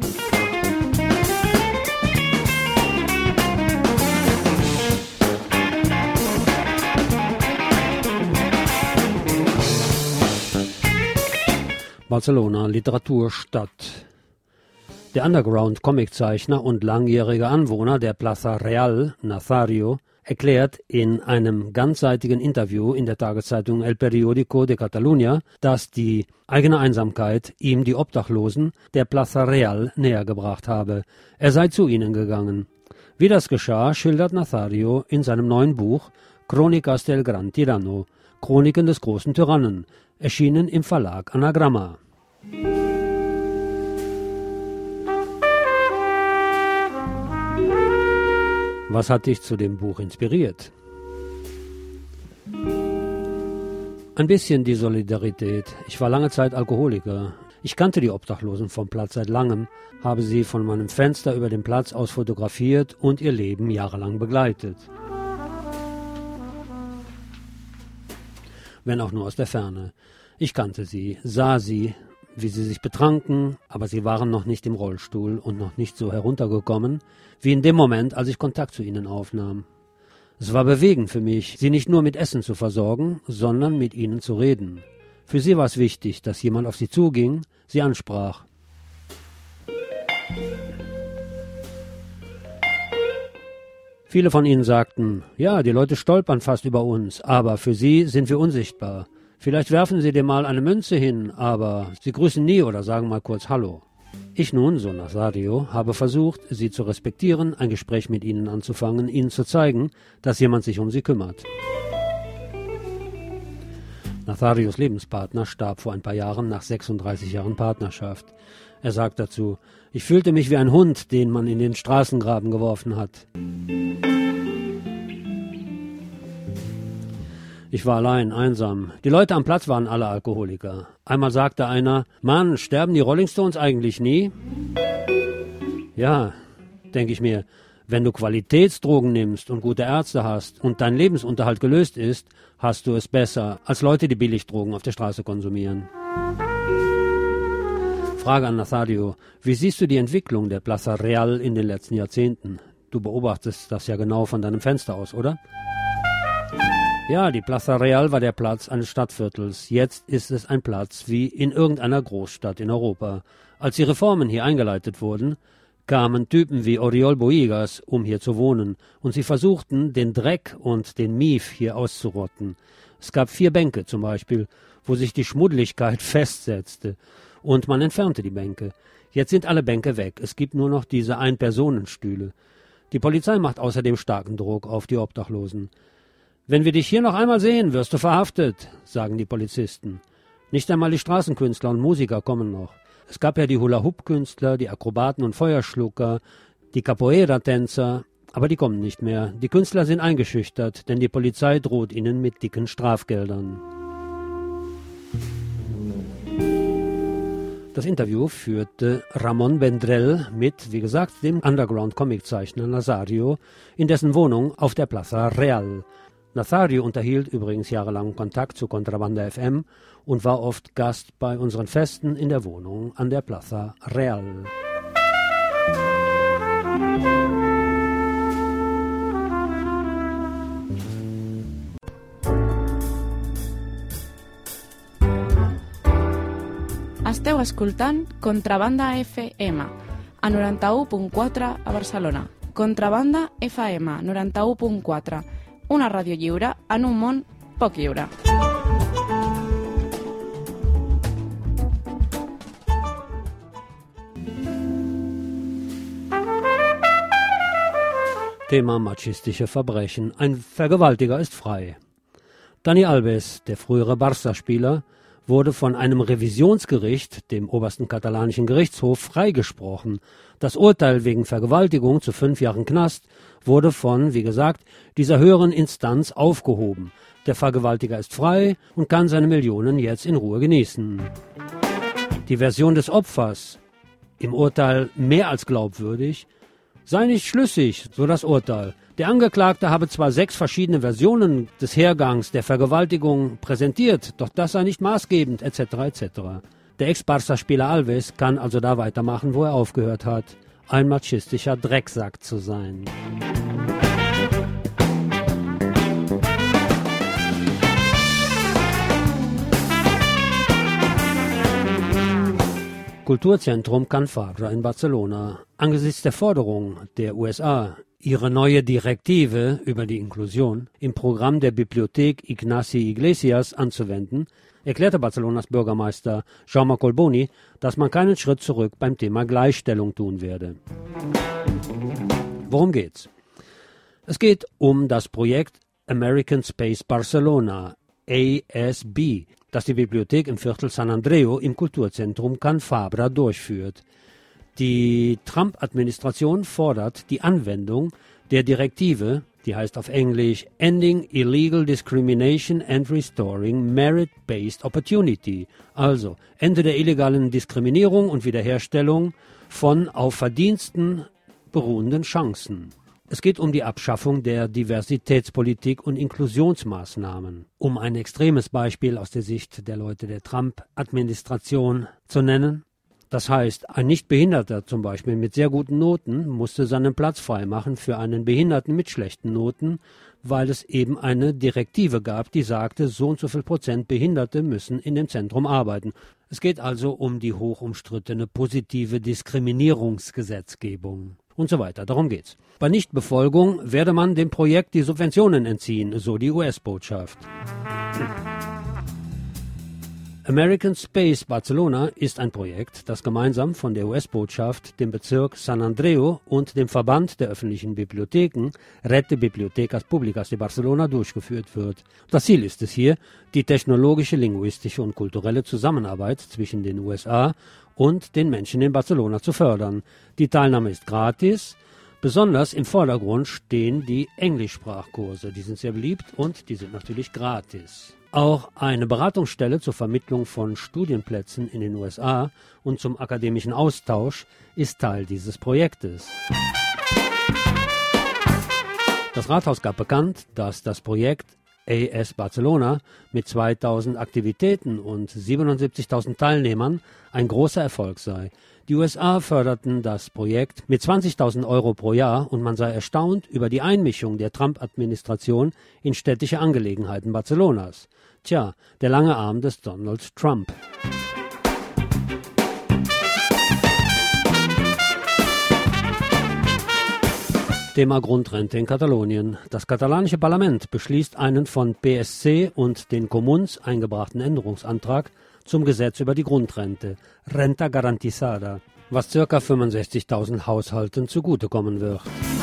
Barcelona, Literaturstadt. Der Underground-Comiczeichner und langjährige Anwohner der Plaza Real, Nazario, erklärt in einem ganzseitigen Interview in der Tageszeitung El Periódico de Catalunya, dass die eigene Einsamkeit ihm die Obdachlosen der Plaza Real näher gebracht habe. Er sei zu ihnen gegangen. Wie das geschah, schildert Nazario in seinem neuen Buch Crónicas del Gran Tirano, Chroniken des großen Tyrannen, erschienen im Verlag Anagrama. Was hat dich zu dem Buch inspiriert? Ein bisschen die Solidarität. Ich war lange Zeit Alkoholiker. Ich kannte die Obdachlosen vom Platz seit langem, habe sie von meinem Fenster über den Platz aus fotografiert und ihr Leben jahrelang begleitet. Wenn auch nur aus der Ferne. Ich kannte sie, sah sie, wie sie sich betranken, aber sie waren noch nicht im Rollstuhl und noch nicht so heruntergekommen, wie in dem Moment, als ich Kontakt zu ihnen aufnahm. Es war bewegend für mich, sie nicht nur mit Essen zu versorgen, sondern mit ihnen zu reden. Für sie war es wichtig, dass jemand auf sie zuging, sie ansprach. Viele von ihnen sagten, ja, die Leute stolpern fast über uns, aber für sie sind wir unsichtbar. Vielleicht werfen sie dir mal eine Münze hin, aber sie grüßen nie oder sagen mal kurz Hallo. Ich nun, so Nazario, habe versucht, sie zu respektieren, ein Gespräch mit ihnen anzufangen, ihnen zu zeigen, dass jemand sich um sie kümmert. Nazarios Lebenspartner starb vor ein paar Jahren nach sechsunddreißig Jahren Partnerschaft. Er sagt dazu, ich fühlte mich wie ein Hund, den man in den Straßengraben geworfen hat. Ich war allein, einsam. Die Leute am Platz waren alle Alkoholiker. Einmal sagte einer, Mann, sterben die Rolling Stones eigentlich nie? Ja, denke ich mir, wenn du Qualitätsdrogen nimmst und gute Ärzte hast und dein Lebensunterhalt gelöst ist, hast du es besser als Leute, die Billigdrogen auf der Straße konsumieren. Frage an Nazario, wie siehst du die Entwicklung der Plaza Real in den letzten Jahrzehnten? Du beobachtest das ja genau von deinem Fenster aus, oder? Ja, die Plaza Real war der Platz eines Stadtviertels. Jetzt ist es ein Platz wie in irgendeiner Großstadt in Europa. Als die Reformen hier eingeleitet wurden, kamen Typen wie Oriol Bohigas, um hier zu wohnen, und sie versuchten, den Dreck und den Mief hier auszurotten. Es gab vier Bänke zum Beispiel, wo sich die Schmuddeligkeit festsetzte, und man entfernte die Bänke. Jetzt sind alle Bänke weg, es gibt nur noch diese Ein-Personen-Stühle. Die Polizei macht außerdem starken Druck auf die Obdachlosen. »Wenn wir dich hier noch einmal sehen, wirst du verhaftet«, sagen die Polizisten. Nicht einmal die Straßenkünstler und Musiker kommen noch. Es gab ja die Hula-Hoop-Künstler, die Akrobaten und Feuerschlucker, die Capoeira-Tänzer, aber die kommen nicht mehr. Die Künstler sind eingeschüchtert, denn die Polizei droht ihnen mit dicken Strafgeldern. Das Interview führte Ramon Vendrell mit, wie gesagt, dem Underground-Comiczeichner Nazario in dessen Wohnung auf der Plaza Real. Nazario unterhielt übrigens jahrelang Kontakt zu Contrabanda F M und war oft Gast bei unseren Festen in der Wohnung an der Plaza Real. Esteu escoltant Contrabanda F M a noranta-u punt quatre a Barcelona. Contrabanda F M noranta-u punt quatre. Una ràdio lliure en un món poc lliure. Thema machistische Verbrechen. Ein Vergewaltiger ist frei. Dani Alves, der frühere Barça-Spieler, wurde von einem Revisionsgericht, dem obersten katalanischen Gerichtshof, freigesprochen. Das Urteil wegen Vergewaltigung zu fünf Jahren Knast wurde von, wie gesagt, dieser höheren Instanz aufgehoben. Der Vergewaltiger ist frei und kann seine Millionen jetzt in Ruhe genießen. Die Version des Opfers, im Urteil mehr als glaubwürdig, sei nicht schlüssig, so das Urteil. Der Angeklagte habe zwar sechs verschiedene Versionen des Hergangs der Vergewaltigung präsentiert, doch das sei nicht maßgebend, et cetera et cetera. Der Ex-Barca-Spieler Alves kann also da weitermachen, wo er aufgehört hat, ein machistischer Drecksack zu sein. Kulturzentrum Can Fabra in Barcelona. Angesichts der Forderung der U S A, ihre neue Direktive über die Inklusion im Programm der Bibliothek Ignasi Iglesias anzuwenden, erklärte Barcelonas Bürgermeister Jaume Collboni, dass man keinen Schritt zurück beim Thema Gleichstellung tun werde. Worum geht's? Es geht um das Projekt American Space Barcelona, A S B, das die Bibliothek im Viertel San Andreu im Kulturzentrum Can Fabra durchführt. Die Trump-Administration fordert die Anwendung der Direktive, die heißt auf Englisch Ending Illegal Discrimination and Restoring Merit-Based Opportunity, also Ende der illegalen Diskriminierung und Wiederherstellung von auf Verdiensten beruhenden Chancen. Es geht um die Abschaffung der Diversitätspolitik und Inklusionsmaßnahmen. Um ein extremes Beispiel aus der Sicht der Leute der Trump-Administration zu nennen, das heißt, ein Nichtbehinderter zum Beispiel mit sehr guten Noten musste seinen Platz freimachen für einen Behinderten mit schlechten Noten, weil es eben eine Direktive gab, die sagte, so und so viel Prozent Behinderte müssen in dem Zentrum arbeiten. Es geht also um die hochumstrittene positive Diskriminierungsgesetzgebung und so weiter. Darum geht's. Bei Nichtbefolgung werde man dem Projekt die Subventionen entziehen, so die U S-Botschaft. American Space Barcelona ist ein Projekt, das gemeinsam von der U S-Botschaft, dem Bezirk San Andreu und dem Verband der öffentlichen Bibliotheken Red de Bibliotecas Públicas de Barcelona durchgeführt wird. Das Ziel ist es hier, die technologische, linguistische und kulturelle Zusammenarbeit zwischen den U S A und den Menschen in Barcelona zu fördern. Die Teilnahme ist gratis. Besonders im Vordergrund stehen die Englischsprachkurse. Die sind sehr beliebt und die sind natürlich gratis. Auch eine Beratungsstelle zur Vermittlung von Studienplätzen in den U S A und zum akademischen Austausch ist Teil dieses Projektes. Das Rathaus gab bekannt, dass das Projekt A S Barcelona mit zweitausend Aktivitäten und siebenundsiebzigtausend Teilnehmern ein großer Erfolg sei. Die U S A förderten das Projekt mit zwanzigtausend Euro pro Jahr und man sei erstaunt über die Einmischung der Trump-Administration in städtische Angelegenheiten Barcelonas. Tja, der lange Arm des Donald Trump. Thema Grundrente in Katalonien. Das katalanische Parlament beschließt einen von P S C und den Comuns eingebrachten Änderungsantrag zum Gesetz über die Grundrente, Renta Garantizada, was ca. fünfundsechzigtausend Haushalten zugutekommen wird.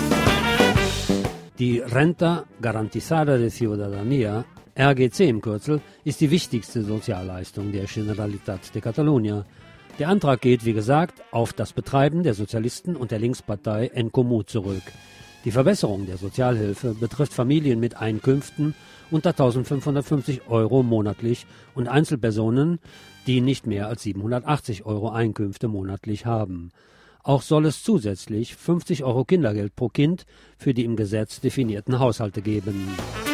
Die Renta Garantizada de Ciudadanía, R G C im Kürzel, ist die wichtigste Sozialleistung der Generalitat de Catalunya. Der Antrag geht, wie gesagt, auf das Betreiben der Sozialisten und der Linkspartei En Comú zurück. Die Verbesserung der Sozialhilfe betrifft Familien mit Einkünften unter eintausendfünfhundertfünfzig Euro monatlich und Einzelpersonen, die nicht mehr als siebenhundertachtzig Euro Einkünfte monatlich haben. Auch soll es zusätzlich fünfzig Euro Kindergeld pro Kind für die im Gesetz definierten Haushalte geben.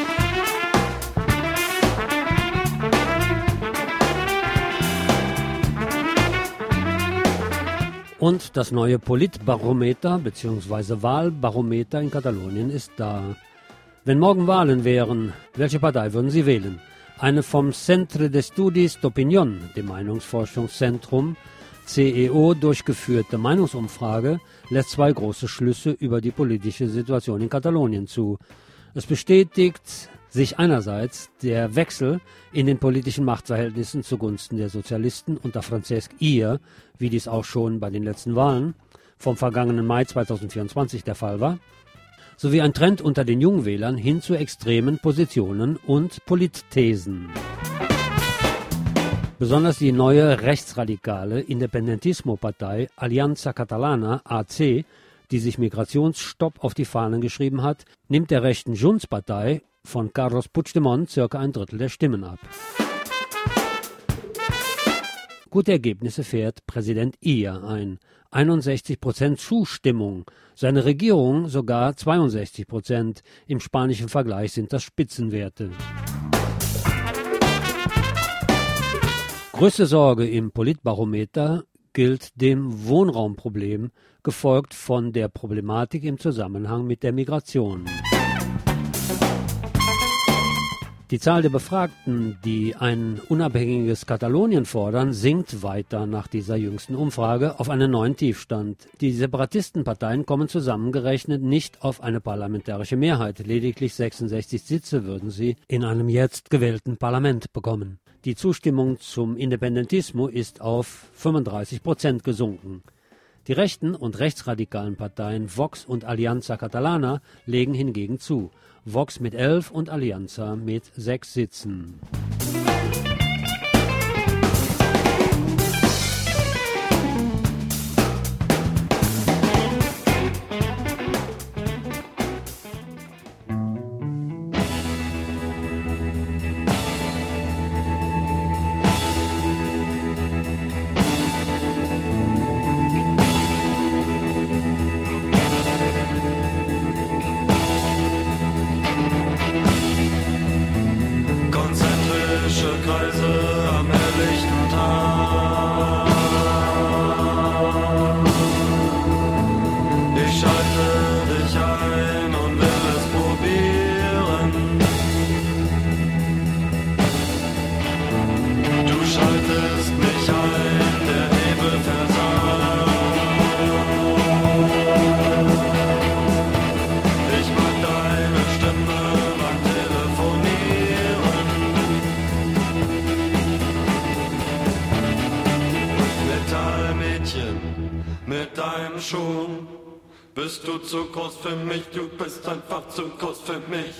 Und das neue Politbarometer bzw. Wahlbarometer in Katalonien ist da. Wenn morgen Wahlen wären, welche Partei würden Sie wählen? Eine vom Centre d'Estudis d'Opinion, dem Meinungsforschungszentrum C E O, durchgeführte Meinungsumfrage lässt zwei große Schlüsse über die politische Situation in Katalonien zu. Es bestätigt sich einerseits der Wechsel in den politischen Machtverhältnissen zugunsten der Sozialisten unter Francesc Illia, wie dies auch schon bei den letzten Wahlen vom vergangenen Mai zweitausendvierundzwanzig der Fall war, sowie ein Trend unter den Jungwählern hin zu extremen Positionen und Politthesen. Besonders die neue rechtsradikale Independentismo-Partei Alianza Catalana A C, die sich Migrationsstopp auf die Fahnen geschrieben hat, nimmt der rechten Junts-Partei von Carlos Puigdemont circa ein Drittel der Stimmen ab. Gute Ergebnisse fährt Präsident Illia ein. einundsechzig Prozent Zustimmung. Seine Regierung sogar zweiundsechzig Prozent. Im spanischen Vergleich sind das Spitzenwerte. Größte Sorge im Politbarometer gilt dem Wohnraumproblem, gefolgt von der Problematik im Zusammenhang mit der Migration. Die Zahl der Befragten, die ein unabhängiges Katalonien fordern, sinkt weiter nach dieser jüngsten Umfrage auf einen neuen Tiefstand. Die Separatistenparteien kommen zusammengerechnet nicht auf eine parlamentarische Mehrheit. Lediglich sechsundsechzig Sitze würden sie in einem jetzt gewählten Parlament bekommen. Die Zustimmung zum Independentismo ist auf fünfunddreißig Prozent gesunken. Die rechten und rechtsradikalen Parteien Vox und Alianza Catalana legen hingegen zu. Vox mit elf und Alianza mit sechs Sitzen. Bist du zu groß für mich, du bist einfach zu groß für mich.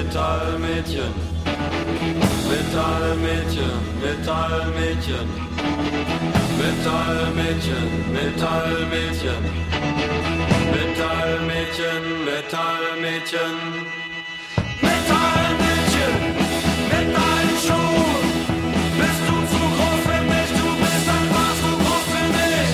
Metallmädchen, Metallmädchen, Metallmädchen, Metallmädchen, Metallmädchen, Metallmädchen, Metallmädchen, Metallmädchen, Metallschuh. Bist du zu groß für mich, du bist einfach zu groß für mich.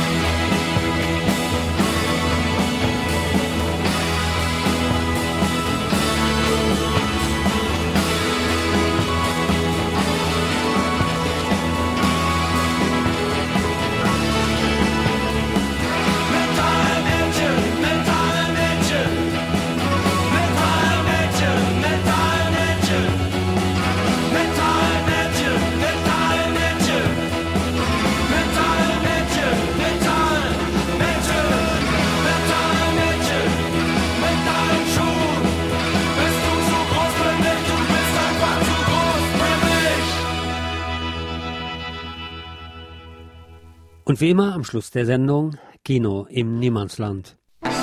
Und wie immer am Schluss der Sendung Kino im Niemandsland.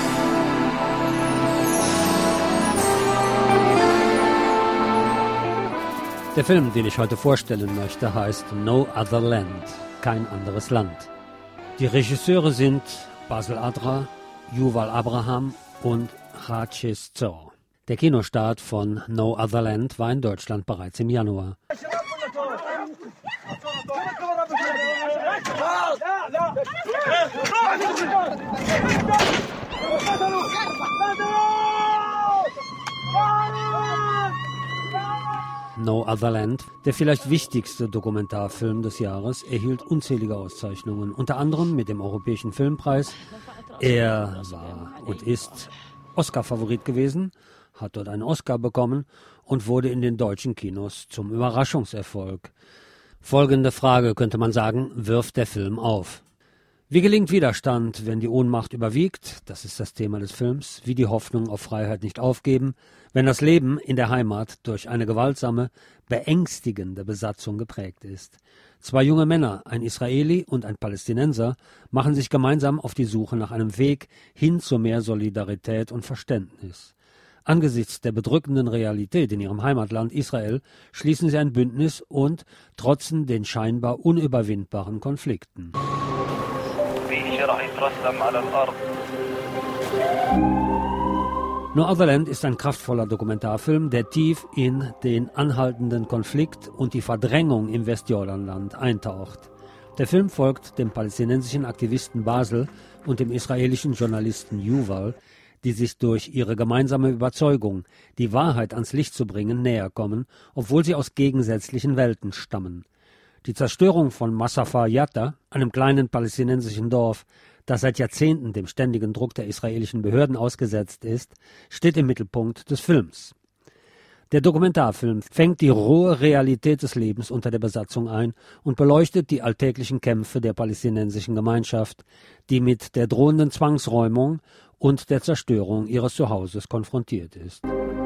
Der Film, den ich heute vorstellen möchte, heißt No Other Land, kein anderes Land. Die Regisseure sind Basil Adra, Yuval Abraham und Rachis Zor. Der Kinostart von No Other Land war in Deutschland bereits im Januar. No Other Land, der vielleicht wichtigste Dokumentarfilm des Jahres, erhielt unzählige Auszeichnungen, unter anderem mit dem Europäischen Filmpreis. Er war und ist Oscar-Favorit gewesen, hat dort einen Oscar bekommen und wurde in den deutschen Kinos zum Überraschungserfolg. Folgende Frage, könnte man sagen, wirft der Film auf. Wie gelingt Widerstand, wenn die Ohnmacht überwiegt? Das ist das Thema des Films. Wie die Hoffnung auf Freiheit nicht aufgeben, wenn das Leben in der Heimat durch eine gewaltsame, beängstigende Besatzung geprägt ist. Zwei junge Männer, ein Israeli und ein Palästinenser, machen sich gemeinsam auf die Suche nach einem Weg hin zu mehr Solidarität und Verständnis. Angesichts der bedrückenden Realität in ihrem Heimatland Israel schließen sie ein Bündnis und trotzen den scheinbar unüberwindbaren Konflikten. No Other Land ist ein kraftvoller Dokumentarfilm, der tief in den anhaltenden Konflikt und die Verdrängung im Westjordanland eintaucht. Der Film folgt dem palästinensischen Aktivisten Basil und dem israelischen Journalisten Yuval, die sich durch ihre gemeinsame Überzeugung, die Wahrheit ans Licht zu bringen, näher kommen, obwohl sie aus gegensätzlichen Welten stammen. Die Zerstörung von Masafa Yatta, einem kleinen palästinensischen Dorf, das seit Jahrzehnten dem ständigen Druck der israelischen Behörden ausgesetzt ist, steht im Mittelpunkt des Films. Der Dokumentarfilm fängt die rohe Realität des Lebens unter der Besatzung ein und beleuchtet die alltäglichen Kämpfe der palästinensischen Gemeinschaft, die mit der drohenden Zwangsräumung und der Zerstörung ihres Zuhauses konfrontiert ist.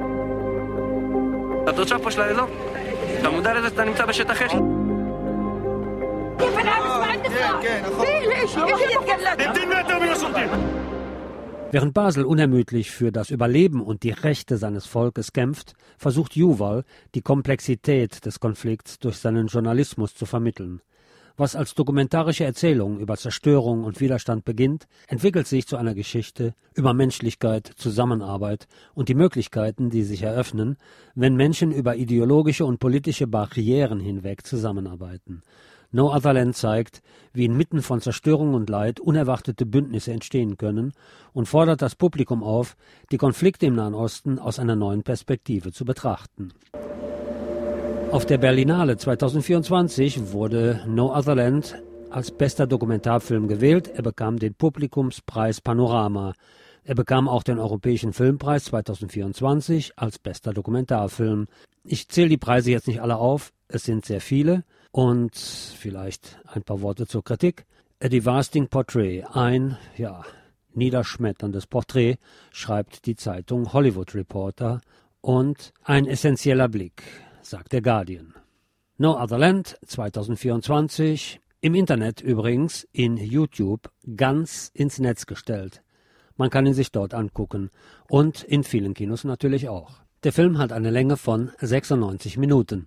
Während Basil unermüdlich für das Überleben und die Rechte seines Volkes kämpft, versucht Yuval, die Komplexität des Konflikts durch seinen Journalismus zu vermitteln. Was als dokumentarische Erzählung über Zerstörung und Widerstand beginnt, entwickelt sich zu einer Geschichte über Menschlichkeit, Zusammenarbeit und die Möglichkeiten, die sich eröffnen, wenn Menschen über ideologische und politische Barrieren hinweg zusammenarbeiten. No Other Land zeigt, wie inmitten von Zerstörung und Leid unerwartete Bündnisse entstehen können und fordert das Publikum auf, die Konflikte im Nahen Osten aus einer neuen Perspektive zu betrachten. Auf der Berlinale zweitausendvierundzwanzig wurde No Other Land als bester Dokumentarfilm gewählt. Er bekam den Publikumspreis Panorama. Er bekam auch den Europäischen Filmpreis zweitausendvierundzwanzig als bester Dokumentarfilm. Ich zähle die Preise jetzt nicht alle auf, es sind sehr viele. Und vielleicht ein paar Worte zur Kritik. A Devastating Portrait, ein, ja, niederschmetterndes Porträt, schreibt die Zeitung Hollywood Reporter. Und ein essentieller Blick, sagt der Guardian. No Other Land zweitausendvierundzwanzig, im Internet übrigens, in YouTube, ganz ins Netz gestellt. Man kann ihn sich dort angucken und in vielen Kinos natürlich auch. Der Film hat eine Länge von sechsundneunzig Minuten.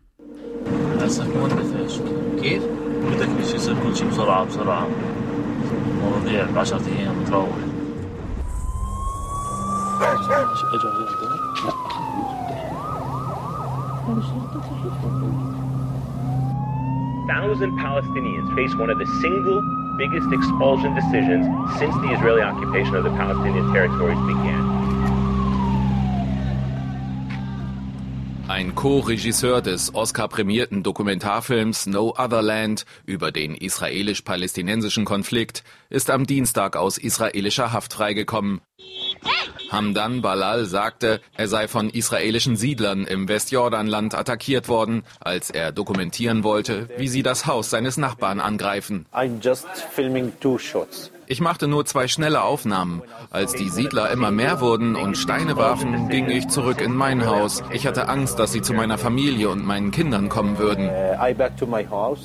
كيف؟ بدك شيء يصير كل شيء بسرعة بسرعة مواضيع بعشرة أيام تروح. Thousand Palestinians face one of the single biggest expulsion decisions since the Israeli occupation of the Palestinian territories began. Ein Co-Regisseur des Oscar-prämierten Dokumentarfilms No Other Land über den israelisch-palästinensischen Konflikt ist am Dienstag aus israelischer Haft freigekommen. Hamdan Balal sagte, er sei von israelischen Siedlern im Westjordanland attackiert worden, als er dokumentieren wollte, wie sie das Haus seines Nachbarn angreifen. I'm just filming two shots. Ich machte nur zwei schnelle Aufnahmen. Als die Siedler immer mehr wurden und Steine warfen, ging ich zurück in mein Haus. Ich hatte Angst, dass sie zu meiner Familie und meinen Kindern kommen würden. I back to my house.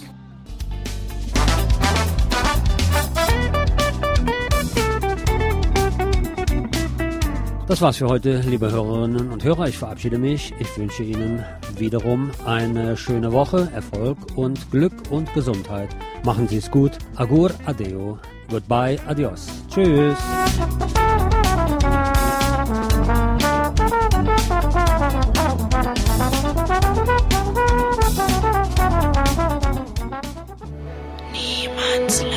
Das war's für heute, liebe Hörerinnen und Hörer. Ich verabschiede mich. Ich wünsche Ihnen wiederum eine schöne Woche, Erfolg und Glück und Gesundheit. Machen Sie es gut. Agur, adeo. Goodbye, adios. Tschüss. Niemandsland.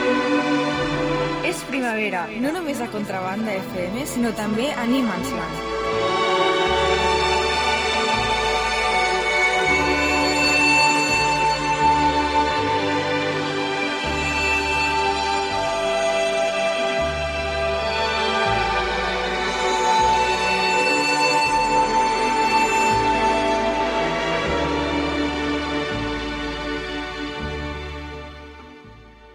No només a Contrabanda F M, sinó també a Niemandsland.